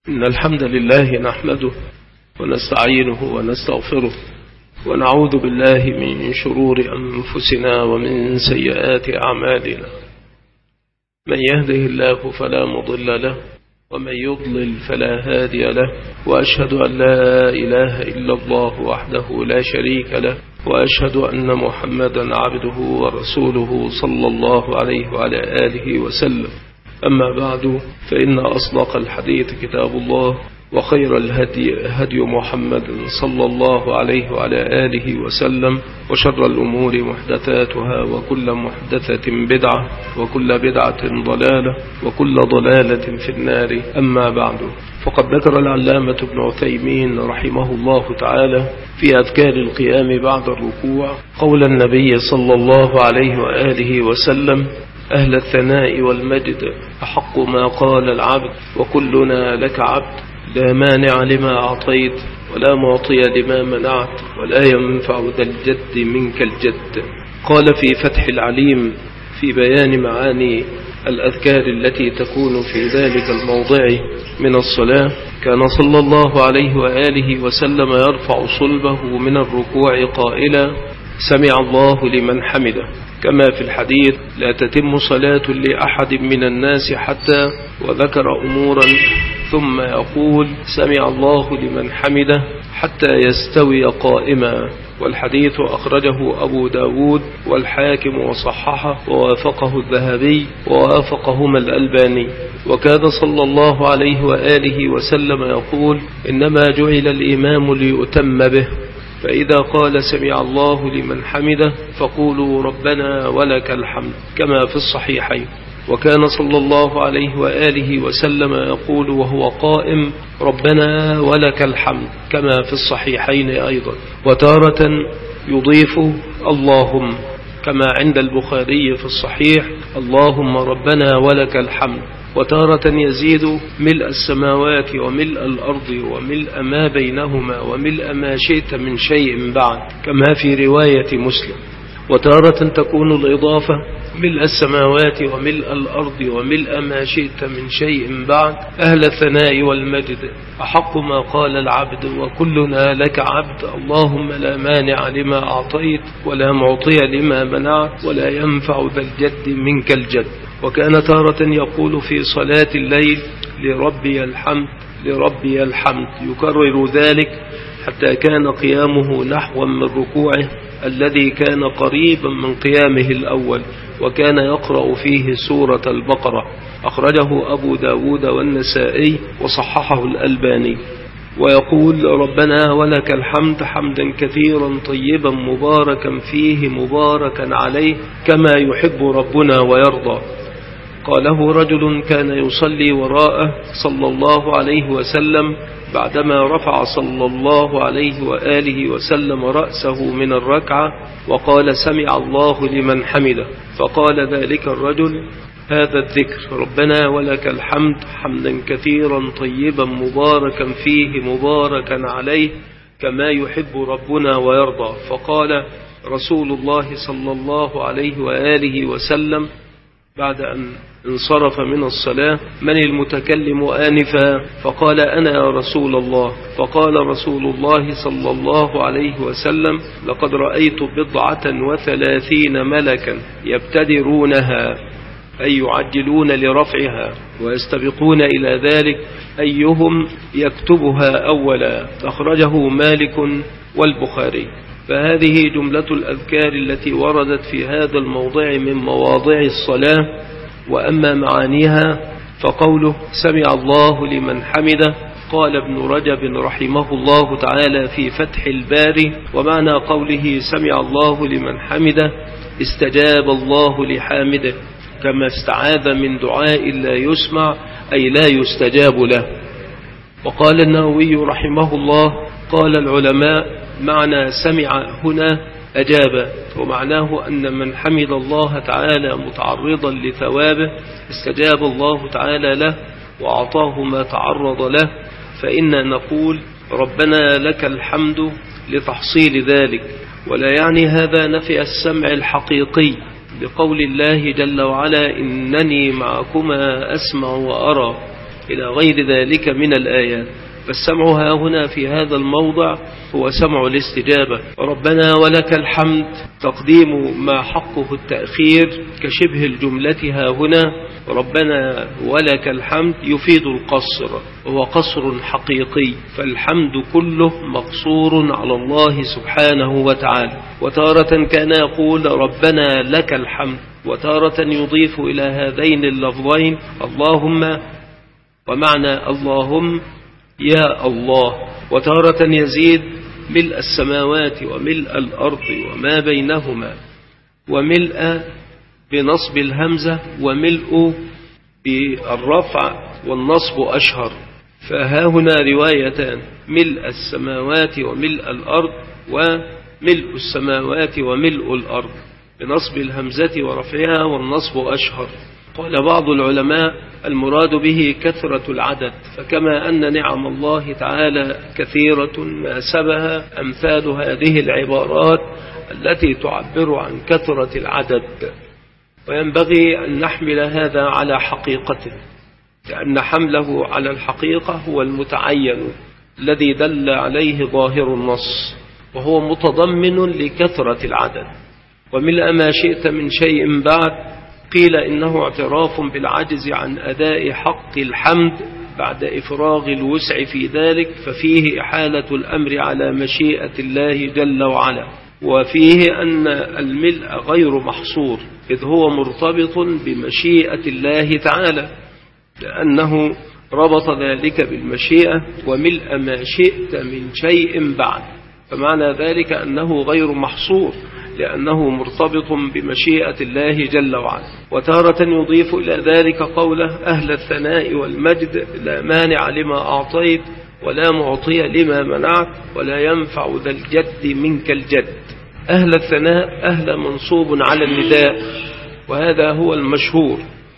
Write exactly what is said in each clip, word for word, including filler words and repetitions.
إن الحمد لله نحمده ونستعينه ونستغفره ونعوذ بالله من شرور أنفسنا ومن سيئات أعمالنا. من يهده الله فلا مضل له ومن يضلل فلا هادي له، وأشهد أن لا إله إلا الله وحده لا شريك له، وأشهد أن محمدا عبده ورسوله صلى الله عليه وعلى آله وسلم. أما بعد، فإن أصدق الحديث كتاب الله، وخير الهدي هدي محمد صلى الله عليه وعلى آله وسلم، وشر الأمور محدثاتها، وكل محدثة بدعة، وكل بدعة ضلالة، وكل ضلالة في النار. أما بعد، فقد ذكر العلامة ابن عثيمين رحمه الله تعالى في أذكار القيام بعد الركوع قول النبي صلى الله عليه وآله وسلم: أهل الثناء والمجد أحق ما قال العبد، وكلنا لك عبد، لا مانع لما أعطيت ولا معطي لما منعت، ولا ينفع ذا الجد منك الجد. قال في فتح العليم في بيان معاني الأذكار التي تكون في ذلك الموضع من الصلاة: كان صلى الله عليه وآله وسلم يرفع صلبه من الركوع قائلا: سمع الله لمن حمده، كما في الحديث: لا تتم صلاة لأحد من الناس حتى، وذكر أمورا ثم يقول: سمع الله لمن حمده حتى يستوي قائما. والحديث أخرجه أبو داود والحاكم وصححه، ووافقه الذهبي ووافقهما الألباني. وكان صلى الله عليه وآله وسلم يقول: إنما جعل الإمام ليؤتم به، فإذا قال سمع الله لمن حمده فقولوا ربنا ولك الحمد، كما في الصحيحين. وكان صلى الله عليه وآله وسلم يقول وهو قائم: ربنا ولك الحمد، كما في الصحيحين أيضا. وتارة يضيف اللهم، كما عند البخاري في الصحيح: اللهم ربنا ولك الحمد. وتارة يزيد: ملء السماوات وملء الأرض وملء ما بينهما وملء ما شئت من شيء بعد، كما في رواية مسلم. وتارة تكون الإضافة: ملء السماوات وملء الأرض وملء ما شئت من شيء بعد، أهل الثناء والمجد أحق ما قال العبد، وكلنا لك عبد، اللهم لا مانع لما أعطيت ولا معطي لما منعت، ولا ينفع ذا الجد منك الجد. وكان تارة يقول في صلاة الليل: لربي الحمد لربي الحمد، يكرر ذلك حتى كان قيامه نحوا من ركوعه الذي كان قريبا من قيامه الأول، وكان يقرأ فيه سورة البقرة. أخرجه أبو داود والنسائي وصححه الألباني. ويقول: ربنا ولك الحمد حمدا كثيرا طيبا مباركا فيه مباركا عليه، كما يحب ربنا ويرضى. قاله رجل كان يصلي وراءه صلى الله عليه وسلم بعدما رفع صلى الله عليه وآله وسلم رأسه من الركعة وقال: سمع الله لمن حمده. فقال ذلك الرجل: هذا الذكر ربنا ولك الحمد حمدا كثيرا طيبا مباركا فيه مباركا عليه، كما يحب ربنا ويرضى. فقال رسول الله صلى الله عليه وآله وسلم بعد أن انصرف من الصلاة: من المتكلم آنفا؟ فقال: أنا يا رسول الله. فقال رسول الله صلى الله عليه وسلم: لقد رأيت بضعة وثلاثين ملكا يبتدرونها، أي يعجلون لرفعها ويستبقون إلى ذلك أيهم يكتبها أولا. أخرجه مالك والبخاري. فهذه جملة الأذكار التي وردت في هذا الموضع من مواضع الصلاة. وأما معانيها فقوله: سمع الله لمن حمده، قال ابن رجب رحمه الله تعالى في فتح الباري: ومعنى قوله سمع الله لمن حمده استجاب الله لحامده، كما استعاذ من دعاء لا يسمع أي لا يستجاب له. وقال النووي رحمه الله: قال العلماء معنى سمع هنا أجاب، ومعناه أن من حمد الله تعالى متعرضا لثوابه استجاب الله تعالى له وأعطاه ما تعرض له. فإن نقول ربنا لك الحمد لتحصيل ذلك، ولا يعني هذا نفي السمع الحقيقي، لقول الله جل وعلا: إنني معكما أسمع وأرى، إلى غير ذلك من الآيات. فالسمع ها هنا في هذا الموضع هو سمع الاستجابة. ربنا ولك الحمد تقديم ما حقه التأخير كشبه الجملة ها هنا. ربنا ولك الحمد يفيد القصر، وهو قصر حقيقي، فالحمد كله مقصور على الله سبحانه وتعالى. وتارة كان يقول ربنا لك الحمد، وتارة يضيف إلى هذين اللفظين اللهم ومعنى اللهم يا الله، وتارة يزيد ملء السماوات وملء الأرض وما بينهما، وملء بنصب الهمزة، وملء بالرفع والنصب أشهر. فها هنا روايتان: ملء السماوات وملء الأرض، وملء السماوات وملء الأرض بنصب الهمزة ورفعها والنصب أشهر. قال بعض العلماء المراد به كثرة العدد، فكما أن نعم الله تعالى كثيرة ناسبها أمثال هذه العبارات التي تعبر عن كثرة العدد. وينبغي أن نحمل هذا على حقيقته، لأن حمله على الحقيقة هو المتعين الذي دل عليه ظاهر النص، وهو متضمن لكثرة العدد. وملء ما شئت من شيء بعد قيل إنه اعتراف بالعجز عن أداء حق الحمد بعد إفراغ الوسع في ذلك، ففيه إحالة الأمر على مشيئة الله جل وعلا. وفيه أن الملء غير محصور، إذ هو مرتبط بمشيئة الله تعالى، لأنه ربط ذلك بالمشيئة. وملء ما شئت من شيء بعد، فمعنى ذلك أنه غير محصور لأنه مرتبط بمشيئة الله جل وعلا. وتارة يضيف إلى ذلك قوله أهل الثناء والمجد لا مانع لما أعطيت ولا معطي لما منعت ولا ينفع ذا الجد منك الجد. أهل الثناء أهل منصوب على النداء، وهذا هو المشهور،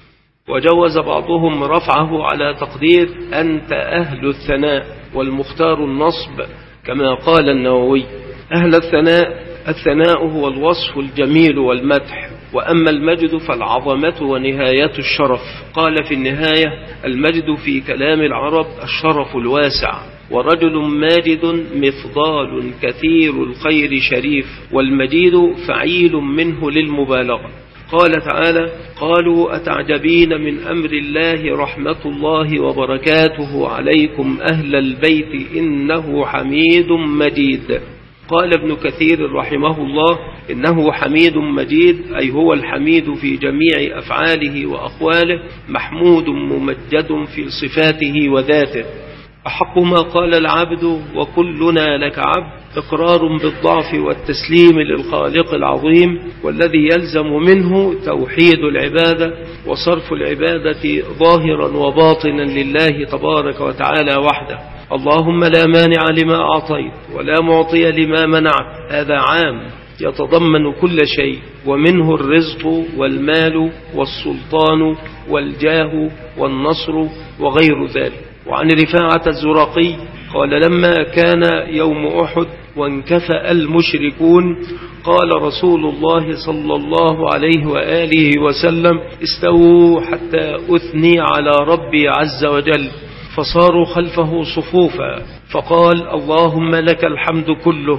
وجوز بعضهم رفعه على تقدير أنت أهل الثناء، والمختار النصب كما قال النووي. أهل الثناء، الثناء هو الوصف الجميل والمدح، وأما المجد فالعظمة ونهاية الشرف. قال في النهاية المجد في كلام العرب الشرف الواسع، ورجل ماجد مفضال كثير الخير شريف، والمجيد فعيل منه للمبالغة. قال تعالى قالوا أتعجبين من أمر الله رحمة الله وبركاته عليكم أهل البيت إنه حميد مجيد. قال ابن كثير رحمه الله إنه حميد مجيد، أي هو الحميد في جميع أفعاله وأقواله، محمود ممجد في صفاته وذاته. أحق ما قال العبد وكلنا لك عبد، إقرار بالضعف والتسليم للخالق العظيم، والذي يلزم منه توحيد العبادة وصرف العبادة ظاهرا وباطنا لله تبارك وتعالى وحده. اللهم لا مانع لما أعطيت ولا معطي لما منعت، هذا عام يتضمن كل شيء، ومنه الرزق والمال والسلطان والجاه والنصر وغير ذلك. وعن رفاعة الزرقي قال لما كان يوم أحد وانكفأ المشركون قال رسول الله صلى الله عليه وآله وسلم استووا حتى أثني على ربي عز وجل، فصاروا خلفه صفوفا، فقال اللهم لك الحمد كله،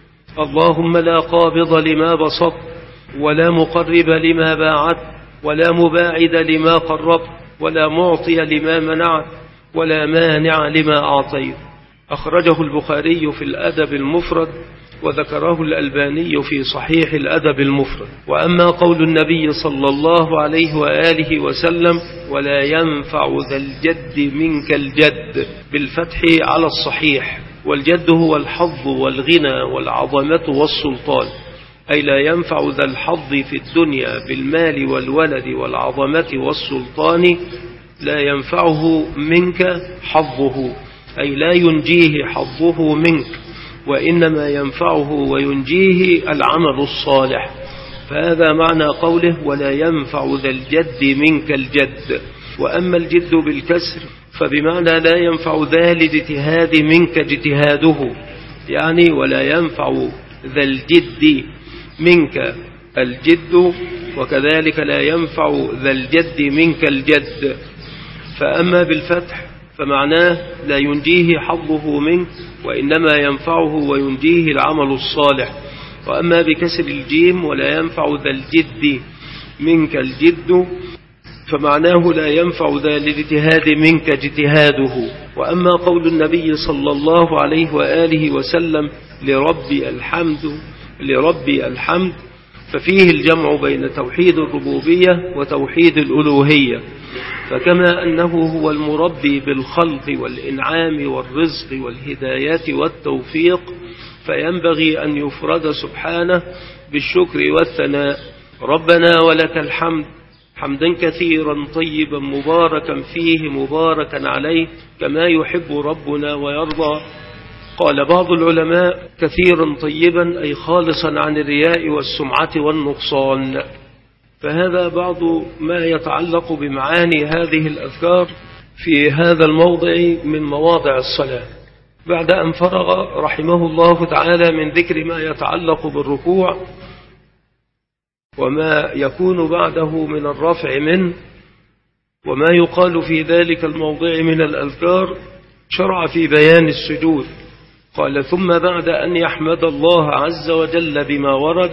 اللهم لا قابض لما بسط ولا مقرب لما باعت ولا مباعد لما قربت ولا معطي لما منعت ولا مانع لما أعطيت. أخرجه البخاري في الأدب المفرد، وذكره الألباني في صحيح الأدب المفرد. وأما قول النبي صلى الله عليه وآله وسلم ولا ينفع ذا الجد منك الجد بالفتح على الصحيح، والجد هو الحظ والغنى والعظمة والسلطان، أي لا ينفع ذا الحظ في الدنيا بالمال والولد والعظمة والسلطان، لا ينفعه منك حظه، أي لا ينجيه حظه منك، وإنما ينفعه وينجيه العمل الصالح. فهذا معنى قوله ولا ينفع ذا الجد منك الجد. وأما الجد بالكسر فبمعنى لا ينفع ذا الاجتهاد منك اجتهاده، يعني ولا ينفع ذا الجد منك الجد، وكذلك لا ينفع ذا الجد منك الجد. فأما بالفتح فمعناه لا ينجيه حظه منك، وإنما ينفعه وينجيه العمل الصالح. وأما بكسر الجيم ولا ينفع ذا الجد منك الجد، فمعناه لا ينفع ذا الاجتهاد منك اجتهاده. وأما قول النبي صلى الله عليه وآله وسلم لربي الحمد لربي الحمد ففيه الجمع بين توحيد الربوبية وتوحيد الألوهية. فكما أنه هو المربي بالخلق والإنعام والرزق والهداية والتوفيق، فينبغي أن يفرد سبحانه بالشكر والثناء. ربنا ولك الحمد حمدا كثيرا طيبا مباركا فيه مباركا عليه كما يحب ربنا ويرضى. قال بعض العلماء كثيرا طيبا أي خالصا عن الرياء والسمعة والنقصان. فهذا بعض ما يتعلق بمعاني هذه الأذكار في هذا الموضع من مواضع الصلاة. بعد أن فرغ رحمه الله تعالى من ذكر ما يتعلق بالركوع وما يكون بعده من الرفع منه وما يقال في ذلك الموضع من الأذكار، شرع في بيان السجود. قال ثم بعد أن يحمد الله عز وجل بما ورد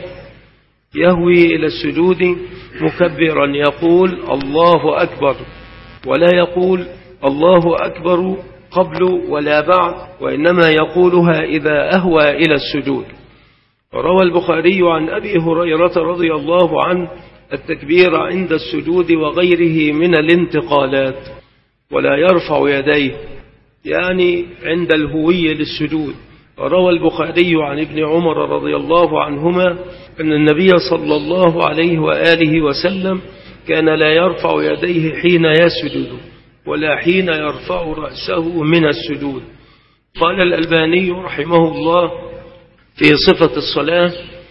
يهوي إلى السجود مكبرا يقول الله أكبر، ولا يقول الله أكبر قبل ولا بعد، وإنما يقولها إذا أهوى إلى السجود. روى البخاري عن أبي هريرة رضي الله عنه التكبير عند السجود وغيره من الانتقالات، ولا يرفع يديه يعني عند الهوية للسجود. روى البخاري عن ابن عمر رضي الله عنهما أن النبي صلى الله عليه وآله وسلم كان لا يرفع يديه حين يسجد ولا حين يرفع رأسه من السجود. قال الألباني رحمه الله في صفة الصلاة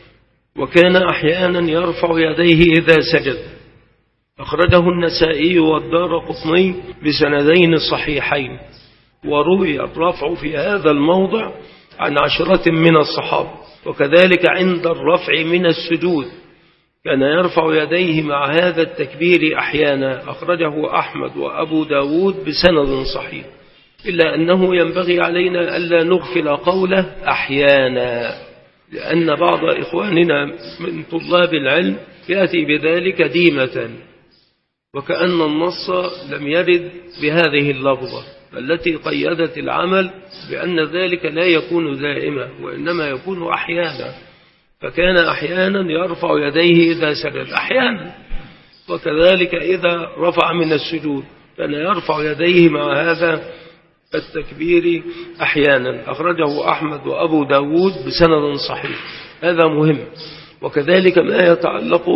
وكان أحيانا يرفع يديه إذا سجد. أخرجه النسائي والدارقطني بسندين صحيحين. وروي الرفع في هذا الموضع عن عشرة من الصحابة. وكذلك عند الرفع من السجود كان يرفع يديه مع هذا التكبير أحيانا. أخرجه أحمد وأبو داود بسند صحيح، إلا أنه ينبغي علينا ألا نغفل قوله أحيانا، لأن بعض إخواننا من طلاب العلم يأتي بذلك ديمة، وكأن النص لم يرد بهذه اللفظة التي قيدت العمل بأن ذلك لا يكون دائما وإنما يكون أحيانا. فكان أحيانا يرفع يديه إذا سجد أحيانا، وكذلك إذا رفع من السجود كان يرفع يديه مع هذا التكبير أحيانا. أخرجه أحمد وأبو داود بسند صحيح. هذا مهم. وكذلك ما يتعلق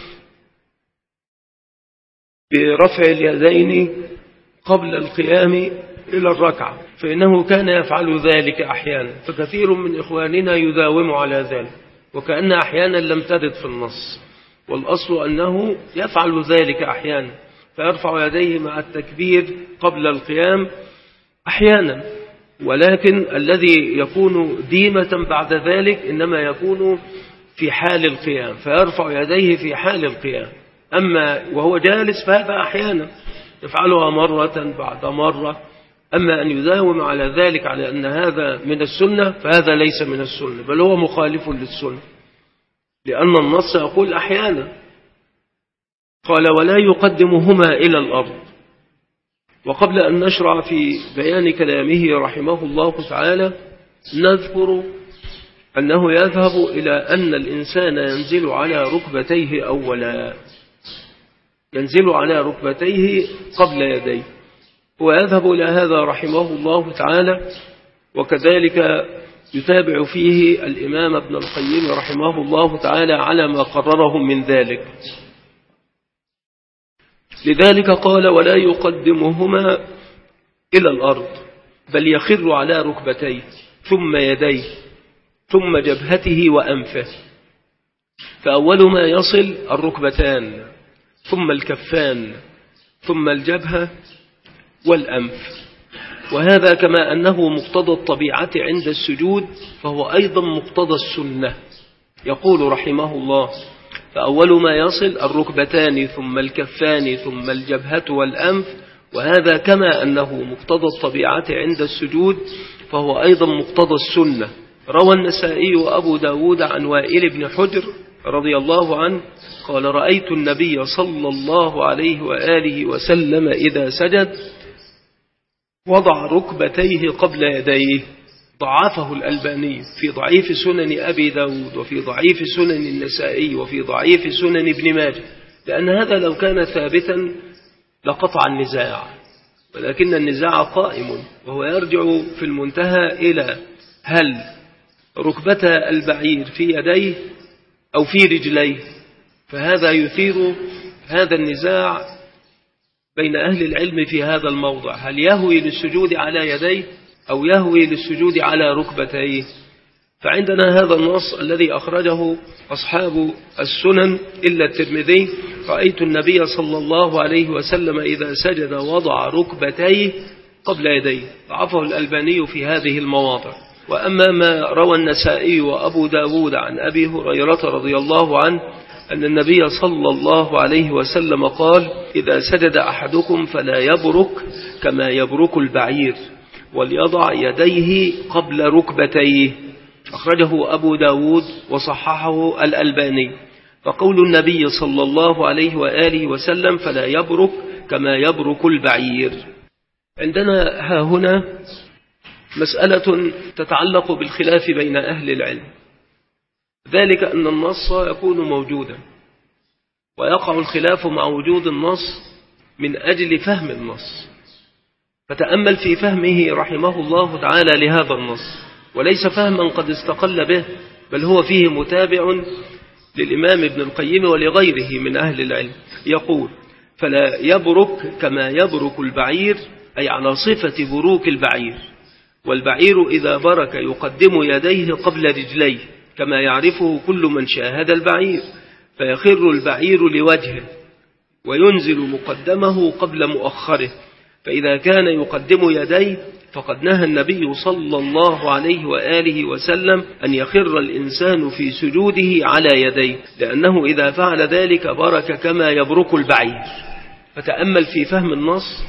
برفع اليدين قبل القيام إلى الركعة، فإنه كان يفعل ذلك أحيانا، فكثير من إخواننا يداوم على ذلك وكأن أحيانا لم ترد في النص، والأصل أنه يفعل ذلك أحيانا، فيرفع يديه مع التكبير قبل القيام أحيانا، ولكن الذي يكون ديمة بعد ذلك إنما يكون في حال القيام، فيرفع يديه في حال القيام. أما وهو جالس فهذا أحيانا يفعلها مرة بعد مرة. أما أن يداوم على ذلك على أن هذا من السنة فهذا ليس من السنة، بل هو مخالف للسنة، لأن النص يقول أحيانا. قال ولا يقدمهما إلى الأرض. وقبل أن نشرع في بيان كلامه رحمه الله تعالى نذكر أنه يذهب إلى أن الإنسان ينزل على ركبتيه أولا، ينزل على ركبتيه قبل يديه، ويذهب إلى هذا رحمه الله تعالى. وكذلك يتابع فيه الإمام ابن القيم رحمه الله تعالى على ما قرره من ذلك. لذلك قال ولا يقدمهما إلى الأرض بل يخر على ركبتيه ثم يديه ثم جبهته وأنفه. فأول ما يصل الركبتان ثم الكفان ثم الجبهة والأنف. وهذا كما أنه مقتضى الطبيعة عند السجود فهو أيضا مقتضى السنة. يقول رحمه الله فأول ما يصل الركبتان ثم الكفان ثم الجبهة والأنف وهذا كما أنه مقتضى الطبيعة عند السجود فهو أيضا مقتضى السنة. روى النسائي وأبو داود عن وائل بن حجر رضي الله عنه قال رأيت النبي صلى الله عليه وآله وسلم إذا سجد وضع ركبتيه قبل يديه. ضعفه الألباني في ضعيف سنن أبي داود وفي ضعيف سنن النسائي وفي ضعيف سنن ابن ماجه، لأن هذا لو كان ثابتا لقطع النزاع، ولكن النزاع قائم وهو يرجع في المنتهى إلى هل ركبة البعير في يديه أو في رجليه، فهذا يثير هذا النزاع بين أهل العلم في هذا الموضع، هل يهوي للسجود على يديه أو يهوي للسجود على ركبتيه. فعندنا هذا النص الذي أخرجه أصحاب السنن إلا الترمذي: رأيت النبي صلى الله عليه وسلم إذا سجد وضع ركبتيه قبل يديه. ضعفه الألباني في هذه المواضع. وأما ما روى النسائي وأبو داود عن أبي هريرة رضي الله عنه أن النبي صلى الله عليه وسلم قال: إذا سجد أحدكم فلا يبرك كما يبرك البعير وليضع يديه قبل ركبتيه. أخرجه أبو داود وصححه الألباني. فقول النبي صلى الله عليه وآله وسلم فلا يبرك كما يبرك البعير. عندنا ها هنا مسألة تتعلق بالخلاف بين أهل العلم، ذلك أن النص يكون موجودا ويقع الخلاف مع وجود النص من أجل فهم النص. فتأمل في فهمه رحمه الله تعالى لهذا النص، وليس فهما قد استقل به، بل هو فيه متابع للإمام ابن القيم ولغيره من أهل العلم. يقول: فلا يبرك كما يبرك البعير، أي على صفة بروك البعير. والبعير إذا برك يقدم يديه قبل رجليه كما يعرفه كل من شاهد البعير، فيخر البعير لوجهه وينزل مقدمه قبل مؤخره. فإذا كان يقدم يديه فقد نهى النبي صلى الله عليه وآله وسلم أن يخر الإنسان في سجوده على يديه، لأنه إذا فعل ذلك برك كما يبرك البعير. فتأمل في فهم النص،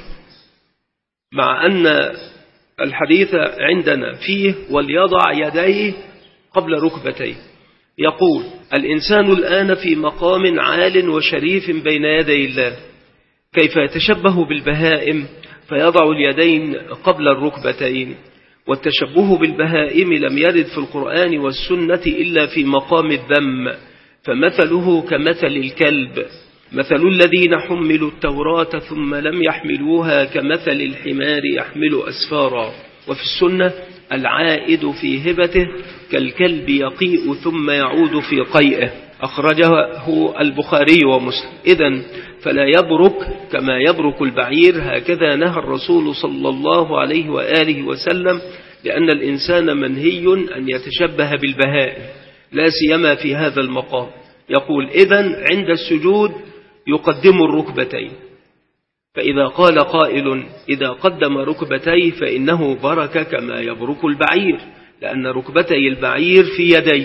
مع أن الحديث عندنا فيه وليضع يديه قبل ركبتيه. يقول: الإنسان الآن في مقام عال وشريف بين يدي الله، كيف يتشبه بالبهائم فيضع اليدين قبل الركبتين؟ والتشبه بالبهائم لم يرد في القرآن والسنة إلا في مقام الذم، فمثله كمثل الكلب. مثل الذين حملوا التوراة ثم لم يحملوها كمثل الحمار يحمل أسفارا. وفي السنة: العائد في هبته كالكلب يقيء ثم يعود في قيئه. أخرجه البخاري ومسلم. إذن فلا يبرك كما يبرك البعير، هكذا نهى الرسول صلى الله عليه وآله وسلم، لأن الإنسان منهي أن يتشبه بالبهائم لا سيما في هذا المقام. يقول: إذن عند السجود يقدم الركبتين. فإذا قال قائل: إذا قدم ركبتيه فإنه برك كما يبرك البعير، لأن ركبتي البعير في يديه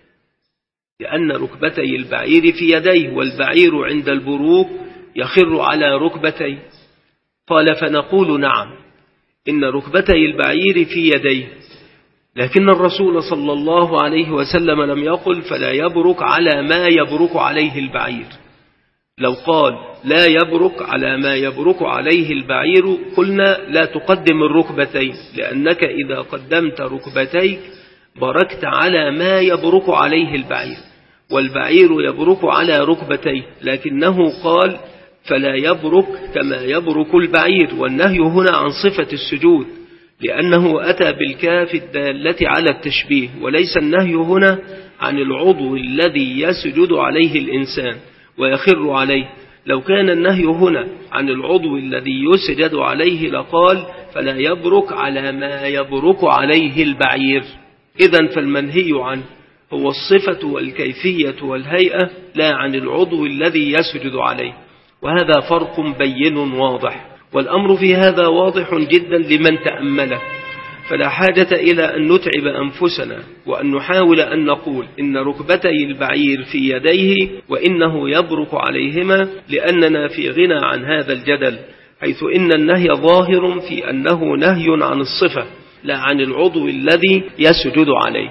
لأن ركبتي البعير في يديه والبعير عند البروك يخر على ركبتيه. قال: فنقول: نعم، إن ركبتي البعير في يديه، لكن الرسول صلى الله عليه وسلم لم يقل فلا يبرك على ما يبرك عليه البعير. لو قال لا يبرك على ما يبرك عليه البعير قلنا لا تقدم الركبتين، لأنك إذا قدمت ركبتيك بركت على ما يبرك عليه البعير، والبعير يبرك على ركبتيه، لكنه قال فلا يبرك كما يبرك البعير، والنهي هنا عن صفة السجود، لأنه أتى بالكاف الدالة على التشبيه، وليس النهي هنا عن العضو الذي يسجد عليه الإنسان ويخر عليه. لو كان النهي هنا عن العضو الذي يسجد عليه لقال فلا يبرك على ما يبرك عليه البعير. إذن فالمنهي عنه هو الصفة والكيفية والهيئة، لا عن العضو الذي يسجد عليه، وهذا فرق بين واضح، والأمر في هذا واضح جدا لمن تأمله. فلا حاجة إلى أن نتعب أنفسنا وأن نحاول أن نقول إن ركبتي البعير في يديه وإنه يبرك عليهما، لأننا في غنى عن هذا الجدل. حيث إن النهي ظاهر في أنه نهي عن الصفة لا عن العضو الذي يسجد عليه.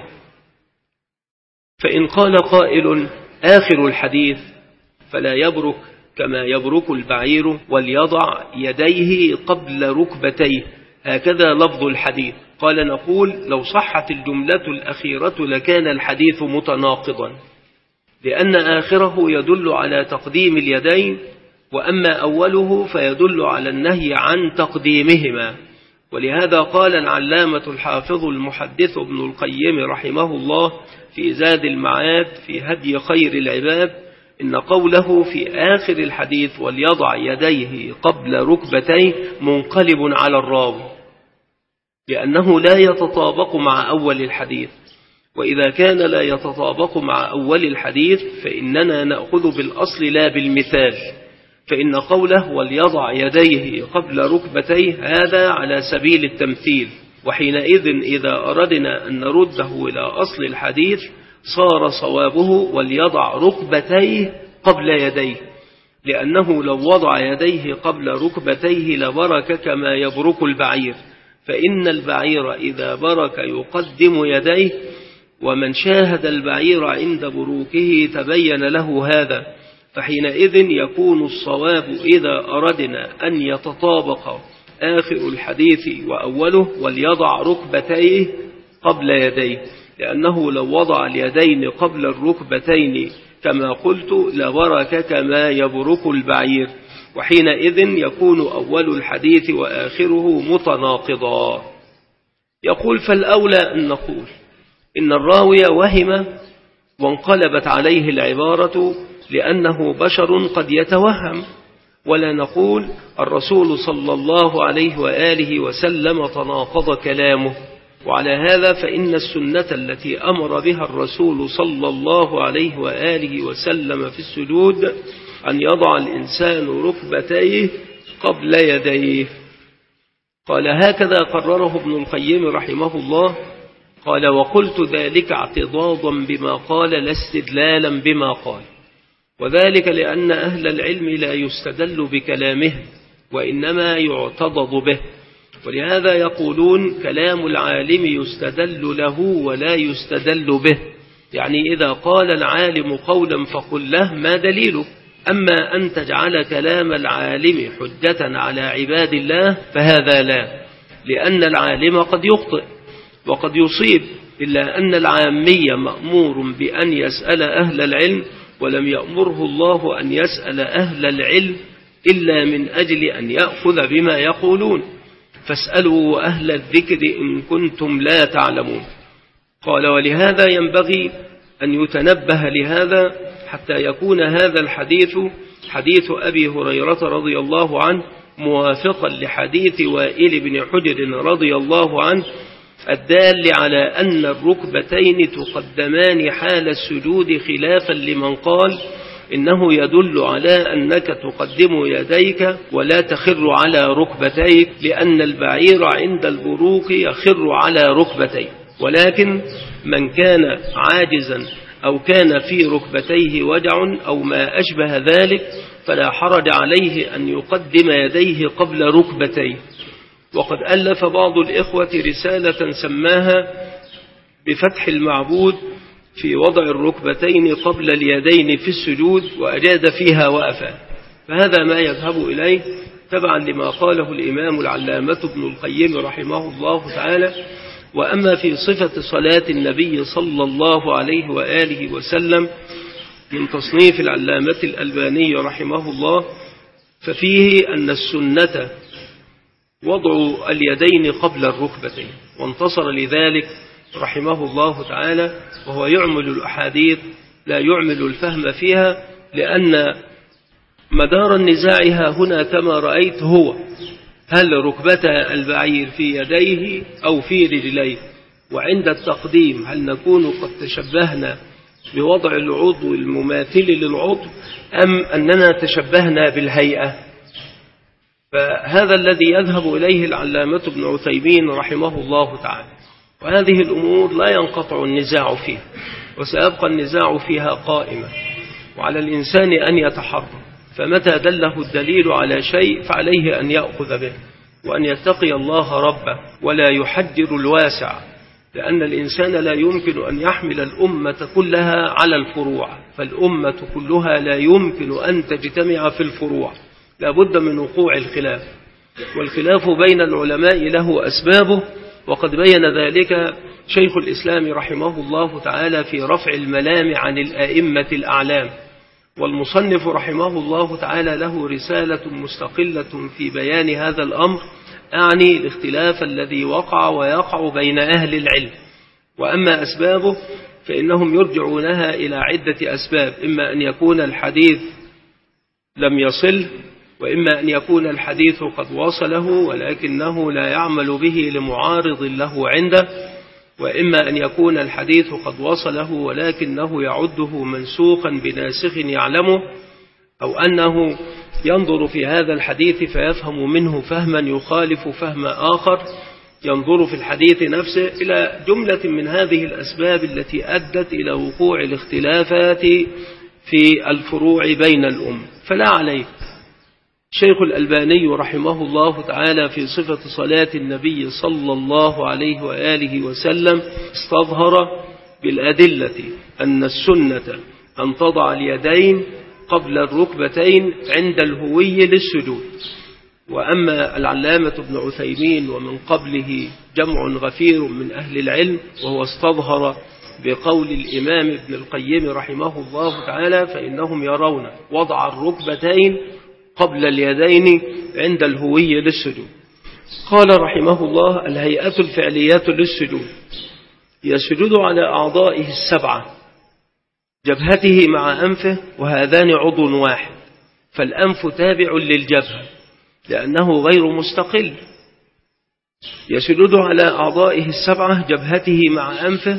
فإن قال قائل آخر الحديث فلا يبرك كما يبرك البعير وليضع يديه قبل ركبتيه، هكذا لفظ الحديث. قال نقول لو صحت الجملة الأخيرة لكان الحديث متناقضا، لأن آخره يدل على تقديم اليدين، وأما أوله فيدل على النهي عن تقديمهما. ولهذا قال العلامة الحافظ المحدث ابن القيم رحمه الله في زاد المعاد في هدي خير العباد إن قوله في آخر الحديث وليضع يديه قبل ركبتيه منقلب على الراوي، لأنه لا يتطابق مع أول الحديث. وإذا كان لا يتطابق مع أول الحديث فإننا نأخذ بالأصل لا بالمثال، فإن قوله وليضع يديه قبل ركبتيه هذا على سبيل التمثيل، وحينئذ إذا أردنا أن نرده إلى أصل الحديث صار صوابه وليضع ركبتيه قبل يديه، لأنه لو وضع يديه قبل ركبتيه لبرك كما يبرك البعير، فإن البعير إذا برك يقدم يديه، ومن شاهد البعير عند بروكه تبين له هذا، فحينئذ يكون الصواب إذا أردنا أن يتطابق آخر الحديث وأوله وليضع ركبتيه قبل يديه، لأنه لو وضع اليدين قبل الركبتين كما قلت لبرك كما يبرك البعير، وحينئذ يكون أول الحديث وآخره متناقضا. يقول فالأولى أن نقول إن الراوي وهم وانقلبت عليه العبارة لأنه بشر قد يتوهم، ولا نقول الرسول صلى الله عليه وآله وسلم تناقض كلامه. وعلى هذا فإن السنة التي أمر بها الرسول صلى الله عليه وآله وسلم في السجود أن يضع الإنسان ركبتيه قبل يديه. قال هكذا قرره ابن القيم رحمه الله. قال وقلت ذلك اعتضاضا بما قال لا استدلالا بما قال، وذلك لأن أهل العلم لا يستدل بكلامه وإنما يعتضد به، ولهذا يقولون كلام العالم يستدل له ولا يستدل به، يعني إذا قال العالم قولا فقل له ما دليله، أما أن تجعل كلام العالم حجة على عباد الله فهذا لا، لأن العالم قد يخطئ وقد يصيب، إلا أن العامي مأمور بأن يسأل أهل العلم، ولم يأمره الله أن يسأل أهل العلم إلا من أجل أن يأخذ بما يقولون، فاسألوا أهل الذكر إن كنتم لا تعلمون. قال ولهذا ينبغي أن يتنبه لهذا حتى يكون هذا الحديث حديث أبي هريرة رضي الله عنه موافقا لحديث وائل بن حجر رضي الله عنه الدال على أن الركبتين تقدمان حال السجود، خلافا لمن قال إنه يدل على أنك تقدم يديك ولا تخر على ركبتيك، لأن البعير عند البروك يخر على ركبتيه. ولكن من كان عاجزا أو كان في ركبتيه وجع أو ما أشبه ذلك فلا حرج عليه أن يقدم يديه قبل ركبتيه. وقد ألف بعض الإخوة رسالة سماها بفتح المعبود في وضع الركبتين قبل اليدين في السجود، وأجاد فيها وأفاد، فهذا ما يذهب إليه تبعا لما قاله الإمام العلامة ابن القيم رحمه الله تعالى. وأما في صفة صلاة النبي صلى الله عليه وآله وسلم من تصنيف العلامة الألباني رحمه الله، ففيه أن السنة وضع اليدين قبل الركبتين، وانتصر لذلك رحمه الله تعالى، وهو يعمل الأحاديث لا يعمل الفهم فيها، لأن مدار النزاع ها هنا كما رأيت هو هل ركبة البعير في يديه أو في رجليه، وعند التقديم هل نكون قد تشبهنا بوضع العضو المماثل للعضو أم أننا تشبهنا بالهيئة. فهذا الذي يذهب إليه العلامة ابن عثيمين رحمه الله تعالى، وهذه الأمور لا ينقطع النزاع فيها، وسيبقى النزاع فيها قائمة، وعلى الإنسان أن يتحرى فمتى دله الدليل على شيء فعليه أن يأخذ به وأن يتقي الله ربه ولا يحجر الواسع، لأن الإنسان لا يمكن أن يحمل الأمة كلها على الفروع، فالأمة كلها لا يمكن أن تجتمع في الفروع، لا بد من وقوع الخلاف، والخلاف بين العلماء له أسبابه، وقد بين ذلك شيخ الإسلام رحمه الله تعالى في رفع الملام عن الآئمة الأعلام، والمصنف رحمه الله تعالى له رسالة مستقلة في بيان هذا الأمر، أعني الاختلاف الذي وقع ويقع بين أهل العلم. وأما أسبابه فإنهم يرجعونها إلى عدة أسباب، إما أن يكون الحديث لم يصل، وإما أن يكون الحديث قد وصله ولكنه لا يعمل به لمعارض له عنده، وإما أن يكون الحديث قد وصله ولكنه يعده منسوخا بناسخ يعلمه، أو أنه ينظر في هذا الحديث فيفهم منه فهما يخالف فهم آخر، ينظر في الحديث نفسه، إلى جملة من هذه الأسباب التي أدت إلى وقوع الاختلافات في الفروع بين الأم. فلا عليه شيخ الألباني رحمه الله تعالى في صفة صلاة النبي صلى الله عليه وآله وسلم استظهر بالأدلة أن السنة أن تضع اليدين قبل الركبتين عند الهوي للسجود. وأما العلامة ابن عثيمين ومن قبله جمع غفير من أهل العلم، وهو استظهر بقول الإمام ابن القيم رحمه الله تعالى، فإنهم يرون وضع الركبتين قبل اليدين عند الهوي للسجود. قال رحمه الله: الهيئة الفعلية للسجود يسجد على أعضائه السبعة، جبهته مع أنفه، وهذان عضو واحد، فالأنف تابع للجبهة لأنه غير مستقل. يسجد على أعضائه السبعة، جبهته مع أنفه،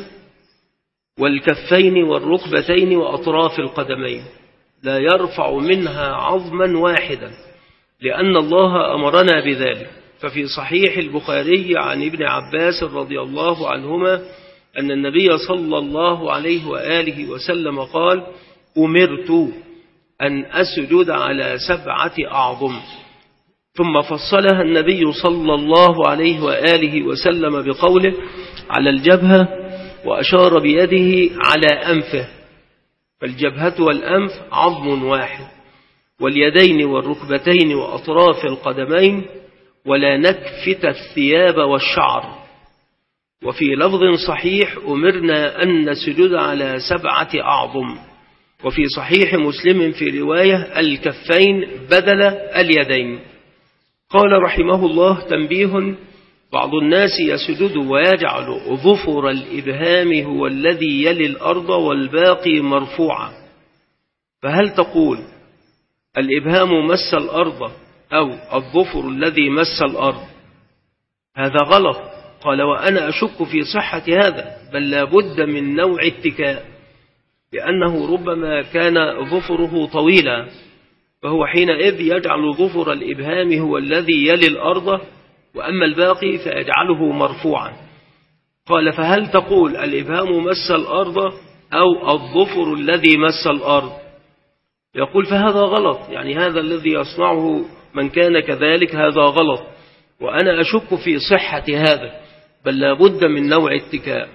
والكفين والركبتين وأطراف القدمين، لا يرفع منها عظما واحدا، لأن الله أمرنا بذلك. ففي صحيح البخاري عن ابن عباس رضي الله عنهما أن النبي صلى الله عليه وآله وسلم قال: أمرت أن أسجد على سبعة أعظم. ثم فصلها النبي صلى الله عليه وآله وسلم بقوله: على الجبهة، وأشار بيده على أنفه، فالجبهة والأنف عظم واحد، واليدين والركبتين وأطراف القدمين، ولا نكفت الثياب والشعر. وفي لفظ صحيح: أمرنا أن نسجد على سبعة أعظم. وفي صحيح مسلم في رواية: الكفين بدل اليدين. قال رحمه الله: تنبيه: بعض الناس يسجد ويجعل ظفر الإبهام هو الذي يلي الأرض والباقي مرفوعا، فهل تقول الإبهام مس الأرض أو الظفر الذي مس الأرض؟ هذا غلط. قال: وأنا أشك في صحة هذا، بل لا بد من نوع اتكاء، لأنه ربما كان ظفره طويلا، فهو حينئذ يجعل ظفر الإبهام هو الذي يلي الأرض، وأما الباقي فيجعله مرفوعا. قال: فهل تقول الإبهام مس الأرض أو الظفر الذي مس الأرض؟ يقول: فهذا غلط، يعني هذا الذي يصنعه من كان كذلك هذا غلط، وأنا أشك في صحة هذا، بل لا بد من نوع اتكاء.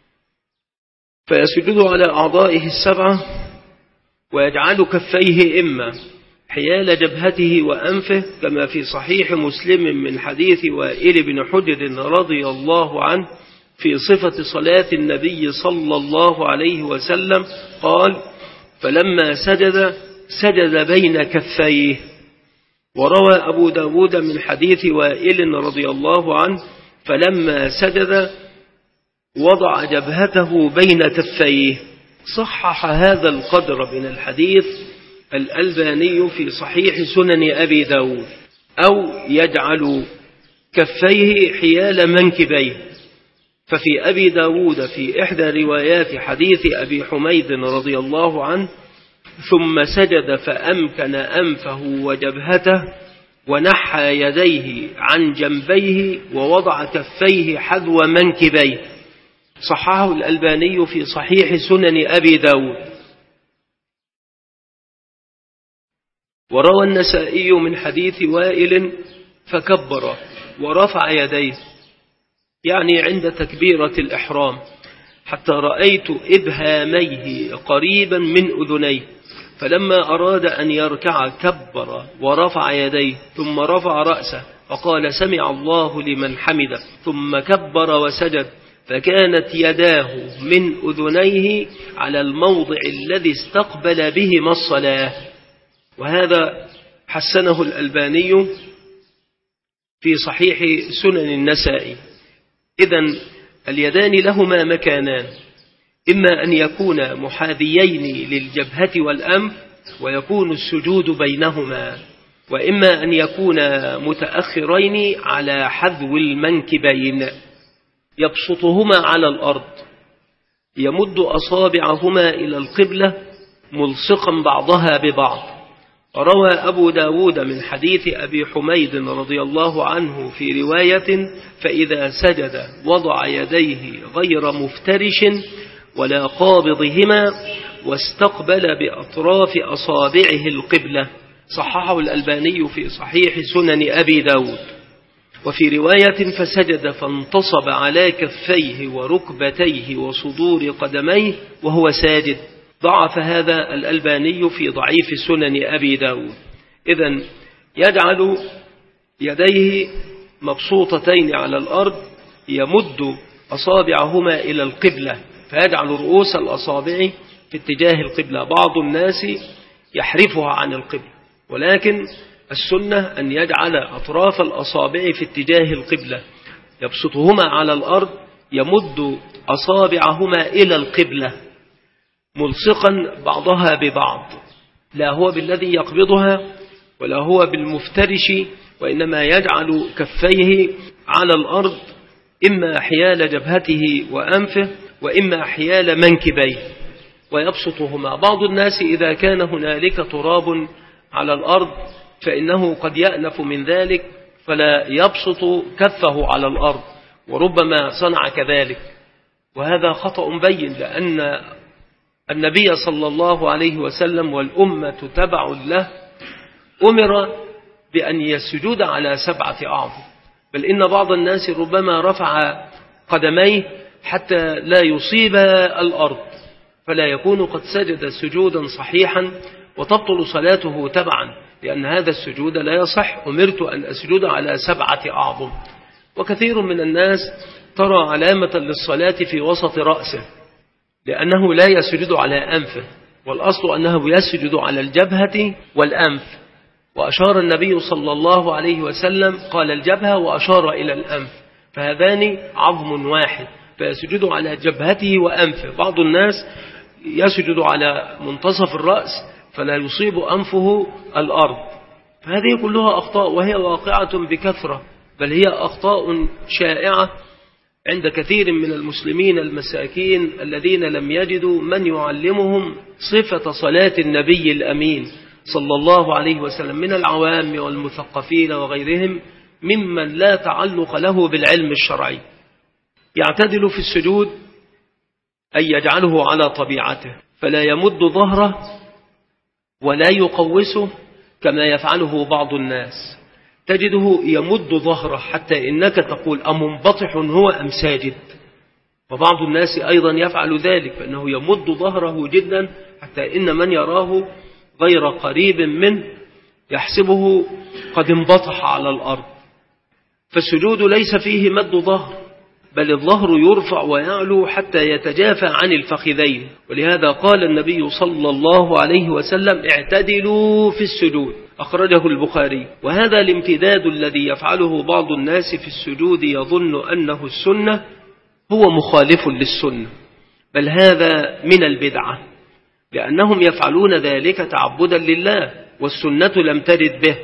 فيسجد على أعضائه السبعة، ويجعل كفيه إما حيال جبهته وأنفه، كما في صحيح مسلم من حديث وائل بن حجر رضي الله عنه في صفة صلاة النبي صلى الله عليه وسلم قال: فلما سجد سجد بين كفيه. وروى أبو داود من حديث وائل رضي الله عنه: فلما سجد وضع جبهته بين كفيه. صحح هذا القدر من الحديث الألباني في صحيح سنن أبي داود. أو يجعل كفيه حيال منكبيه، ففي أبي داود في إحدى روايات حديث أبي حميد رضي الله عنه: ثم سجد فأمكن أنفه وجبهته، ونحى يديه عن جنبيه، ووضع كفيه حذو منكبيه. صححه الألباني في صحيح سنن أبي داود. وروى النسائي من حديث وائل فكبر ورفع يديه، يعني عند تكبيرة الإحرام، حتى رأيت إبهاميه قريبا من أذنيه، فلما أراد أن يركع كبر ورفع يديه، ثم رفع رأسه فقال سمع الله لمن حمده، ثم كبر وسجد، فكانت يداه من أذنيه على الموضع الذي استقبل بهما الصلاة. وهذا حسنه الألباني في صحيح سنن النسائي. إذن اليدان لهما مكانان، إما أن يكون محاذيين للجبهة والأنف ويكون السجود بينهما، وإما أن يكون متأخرين على حذو المنكبين، يبسطهما على الأرض، يمد أصابعهما إلى القبلة ملصقا بعضها ببعض. روى أبو داود من حديث أبي حميد رضي الله عنه في رواية فإذا سجد وضع يديه غير مفترش ولا قابضهما واستقبل بأطراف أصابعه القبلة. صححه الألباني في صحيح سنن أبي داود. وفي رواية فسجد فانتصب على كفيه وركبتيه وصدور قدميه وهو ساجد. ضعف هذا الألباني في ضعيف سنن أبي داود. إذن يجعل يديه مبسوطتين على الأرض، يمد أصابعهما إلى القبلة، فيجعل رؤوس الأصابع في اتجاه القبلة. بعض الناس يحرفها عن القبلة، ولكن السنة أن يجعل أطراف الأصابع في اتجاه القبلة، يبسطهما على الأرض، يمد أصابعهما إلى القبلة ملصقا بعضها ببعض، لا هو بالذي يقبضها ولا هو بالمفترش، وإنما يجعل كفيه على الأرض إما حيال جبهته وأنفه وإما حيال منكبيه، ويبسطهما. بعض الناس إذا كان هنالك تراب على الأرض فإنه قد يأنف من ذلك فلا يبسط كفه على الأرض، وربما صنع كذلك، وهذا خطأ بين، لأن النبي صلى الله عليه وسلم والأمة تبع له أمر بأن يسجد على سبعة أعظم، بل إن بعض الناس ربما رفع قدميه حتى لا يصيب الأرض، فلا يكون قد سجد سجودا صحيحا وتبطل صلاته تبعا، لأن هذا السجود لا يصح. أمرت أن أسجد على سبعة أعظم. وكثير من الناس ترى علامة للصلاة في وسط رأسه، لأنه لا يسجد على أنفه، والأصل أنه يسجد على الجبهة والأنف. وأشار النبي صلى الله عليه وسلم قال الجبهة وأشار إلى الأنف، فهذان عظم واحد، فيسجد على جبهته وأنفه. بعض الناس يسجد على منتصف الرأس فلا يصيب أنفه الأرض، فهذه كلها أخطاء، وهي واقعة بكثرة، بل هي أخطاء شائعة عند كثير من المسلمين المساكين الذين لم يجدوا من يعلمهم صفة صلاة النبي الأمين صلى الله عليه وسلم من العوام والمثقفين وغيرهم ممن لا تعلق له بالعلم الشرعي. يعتدل في السجود أن يجعله على طبيعته، فلا يمد ظهره ولا يقوسه كما يفعله بعض الناس. تجده يمد ظهره حتى إنك تقول أمنبطح هو أم ساجد، وبعض الناس أيضا يفعل ذلك، فإنه يمد ظهره جدا حتى إن من يراه غير قريب منه يحسبه قد انبطح على الأرض. فالسجود ليس فيه مد ظهر، بل الظهر يرفع ويعلو حتى يتجافى عن الفخذين، ولهذا قال النبي صلى الله عليه وسلم اعتدلوا في السجود، أخرجه البخاري. وهذا الامتداد الذي يفعله بعض الناس في السجود يظن أنه السنة هو مخالف للسنة، بل هذا من البدعة، لأنهم يفعلون ذلك تعبدا لله، والسنة لم ترد به،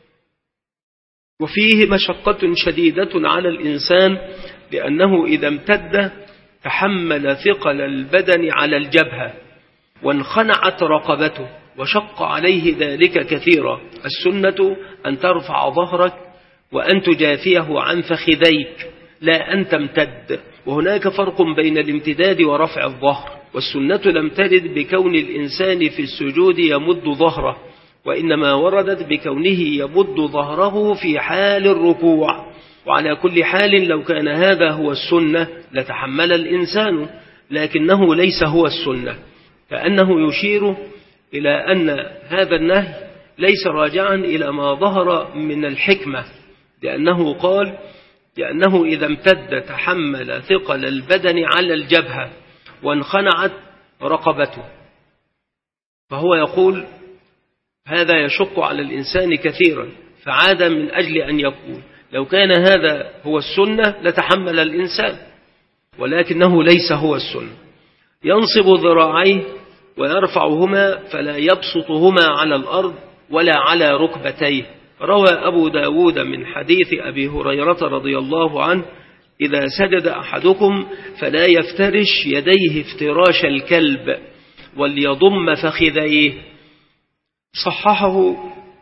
وفيه مشقة شديدة على الإنسان، لأنه إذا امتد تحمل ثقل البدن على الجبهة وانخنعت رقبته وشق عليه ذلك كثيرا. السنة أن ترفع ظهرك وأن تجافيه عن فخذيك، لا أن تمتد، وهناك فرق بين الامتداد ورفع الظهر. والسنة لم ترد بكون الإنسان في السجود يمد ظهره، وإنما وردت بكونه يمد ظهره في حال الركوع. وعلى كل حال لو كان هذا هو السنة لتحمل الإنسان، لكنه ليس هو السنة، كأنه يشير إلى أن هذا النهي ليس راجعا إلى ما ظهر من الحكمة، لأنه قال لأنه إذا امتد تحمل ثقل البدن على الجبهة وانخنعت رقبته، فهو يقول هذا يشق على الإنسان كثيرا، فعاد من أجل أن يقول لو كان هذا هو السنة لتحمل الإنسان، ولكنه ليس هو السنة. ينصب ذراعيه ويرفعهما فلا يبسطهما على الأرض ولا على ركبتيه. روى أبو داود من حديث أبي هريرة رضي الله عنه إذا سجد أحدكم فلا يفترش يديه افتراش الكلب وليضم فخذيه. صححه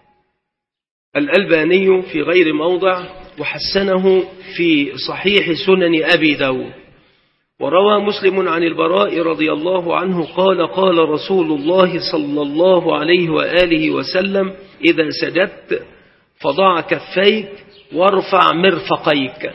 الألباني في غير موضع وحسنه في صحيح سنن أبي داود. وروى مسلم عن البراء رضي الله عنه قال قال رسول الله صلى الله عليه وآله وسلم إذا سجدت فضع كفيك وارفع مرفقيك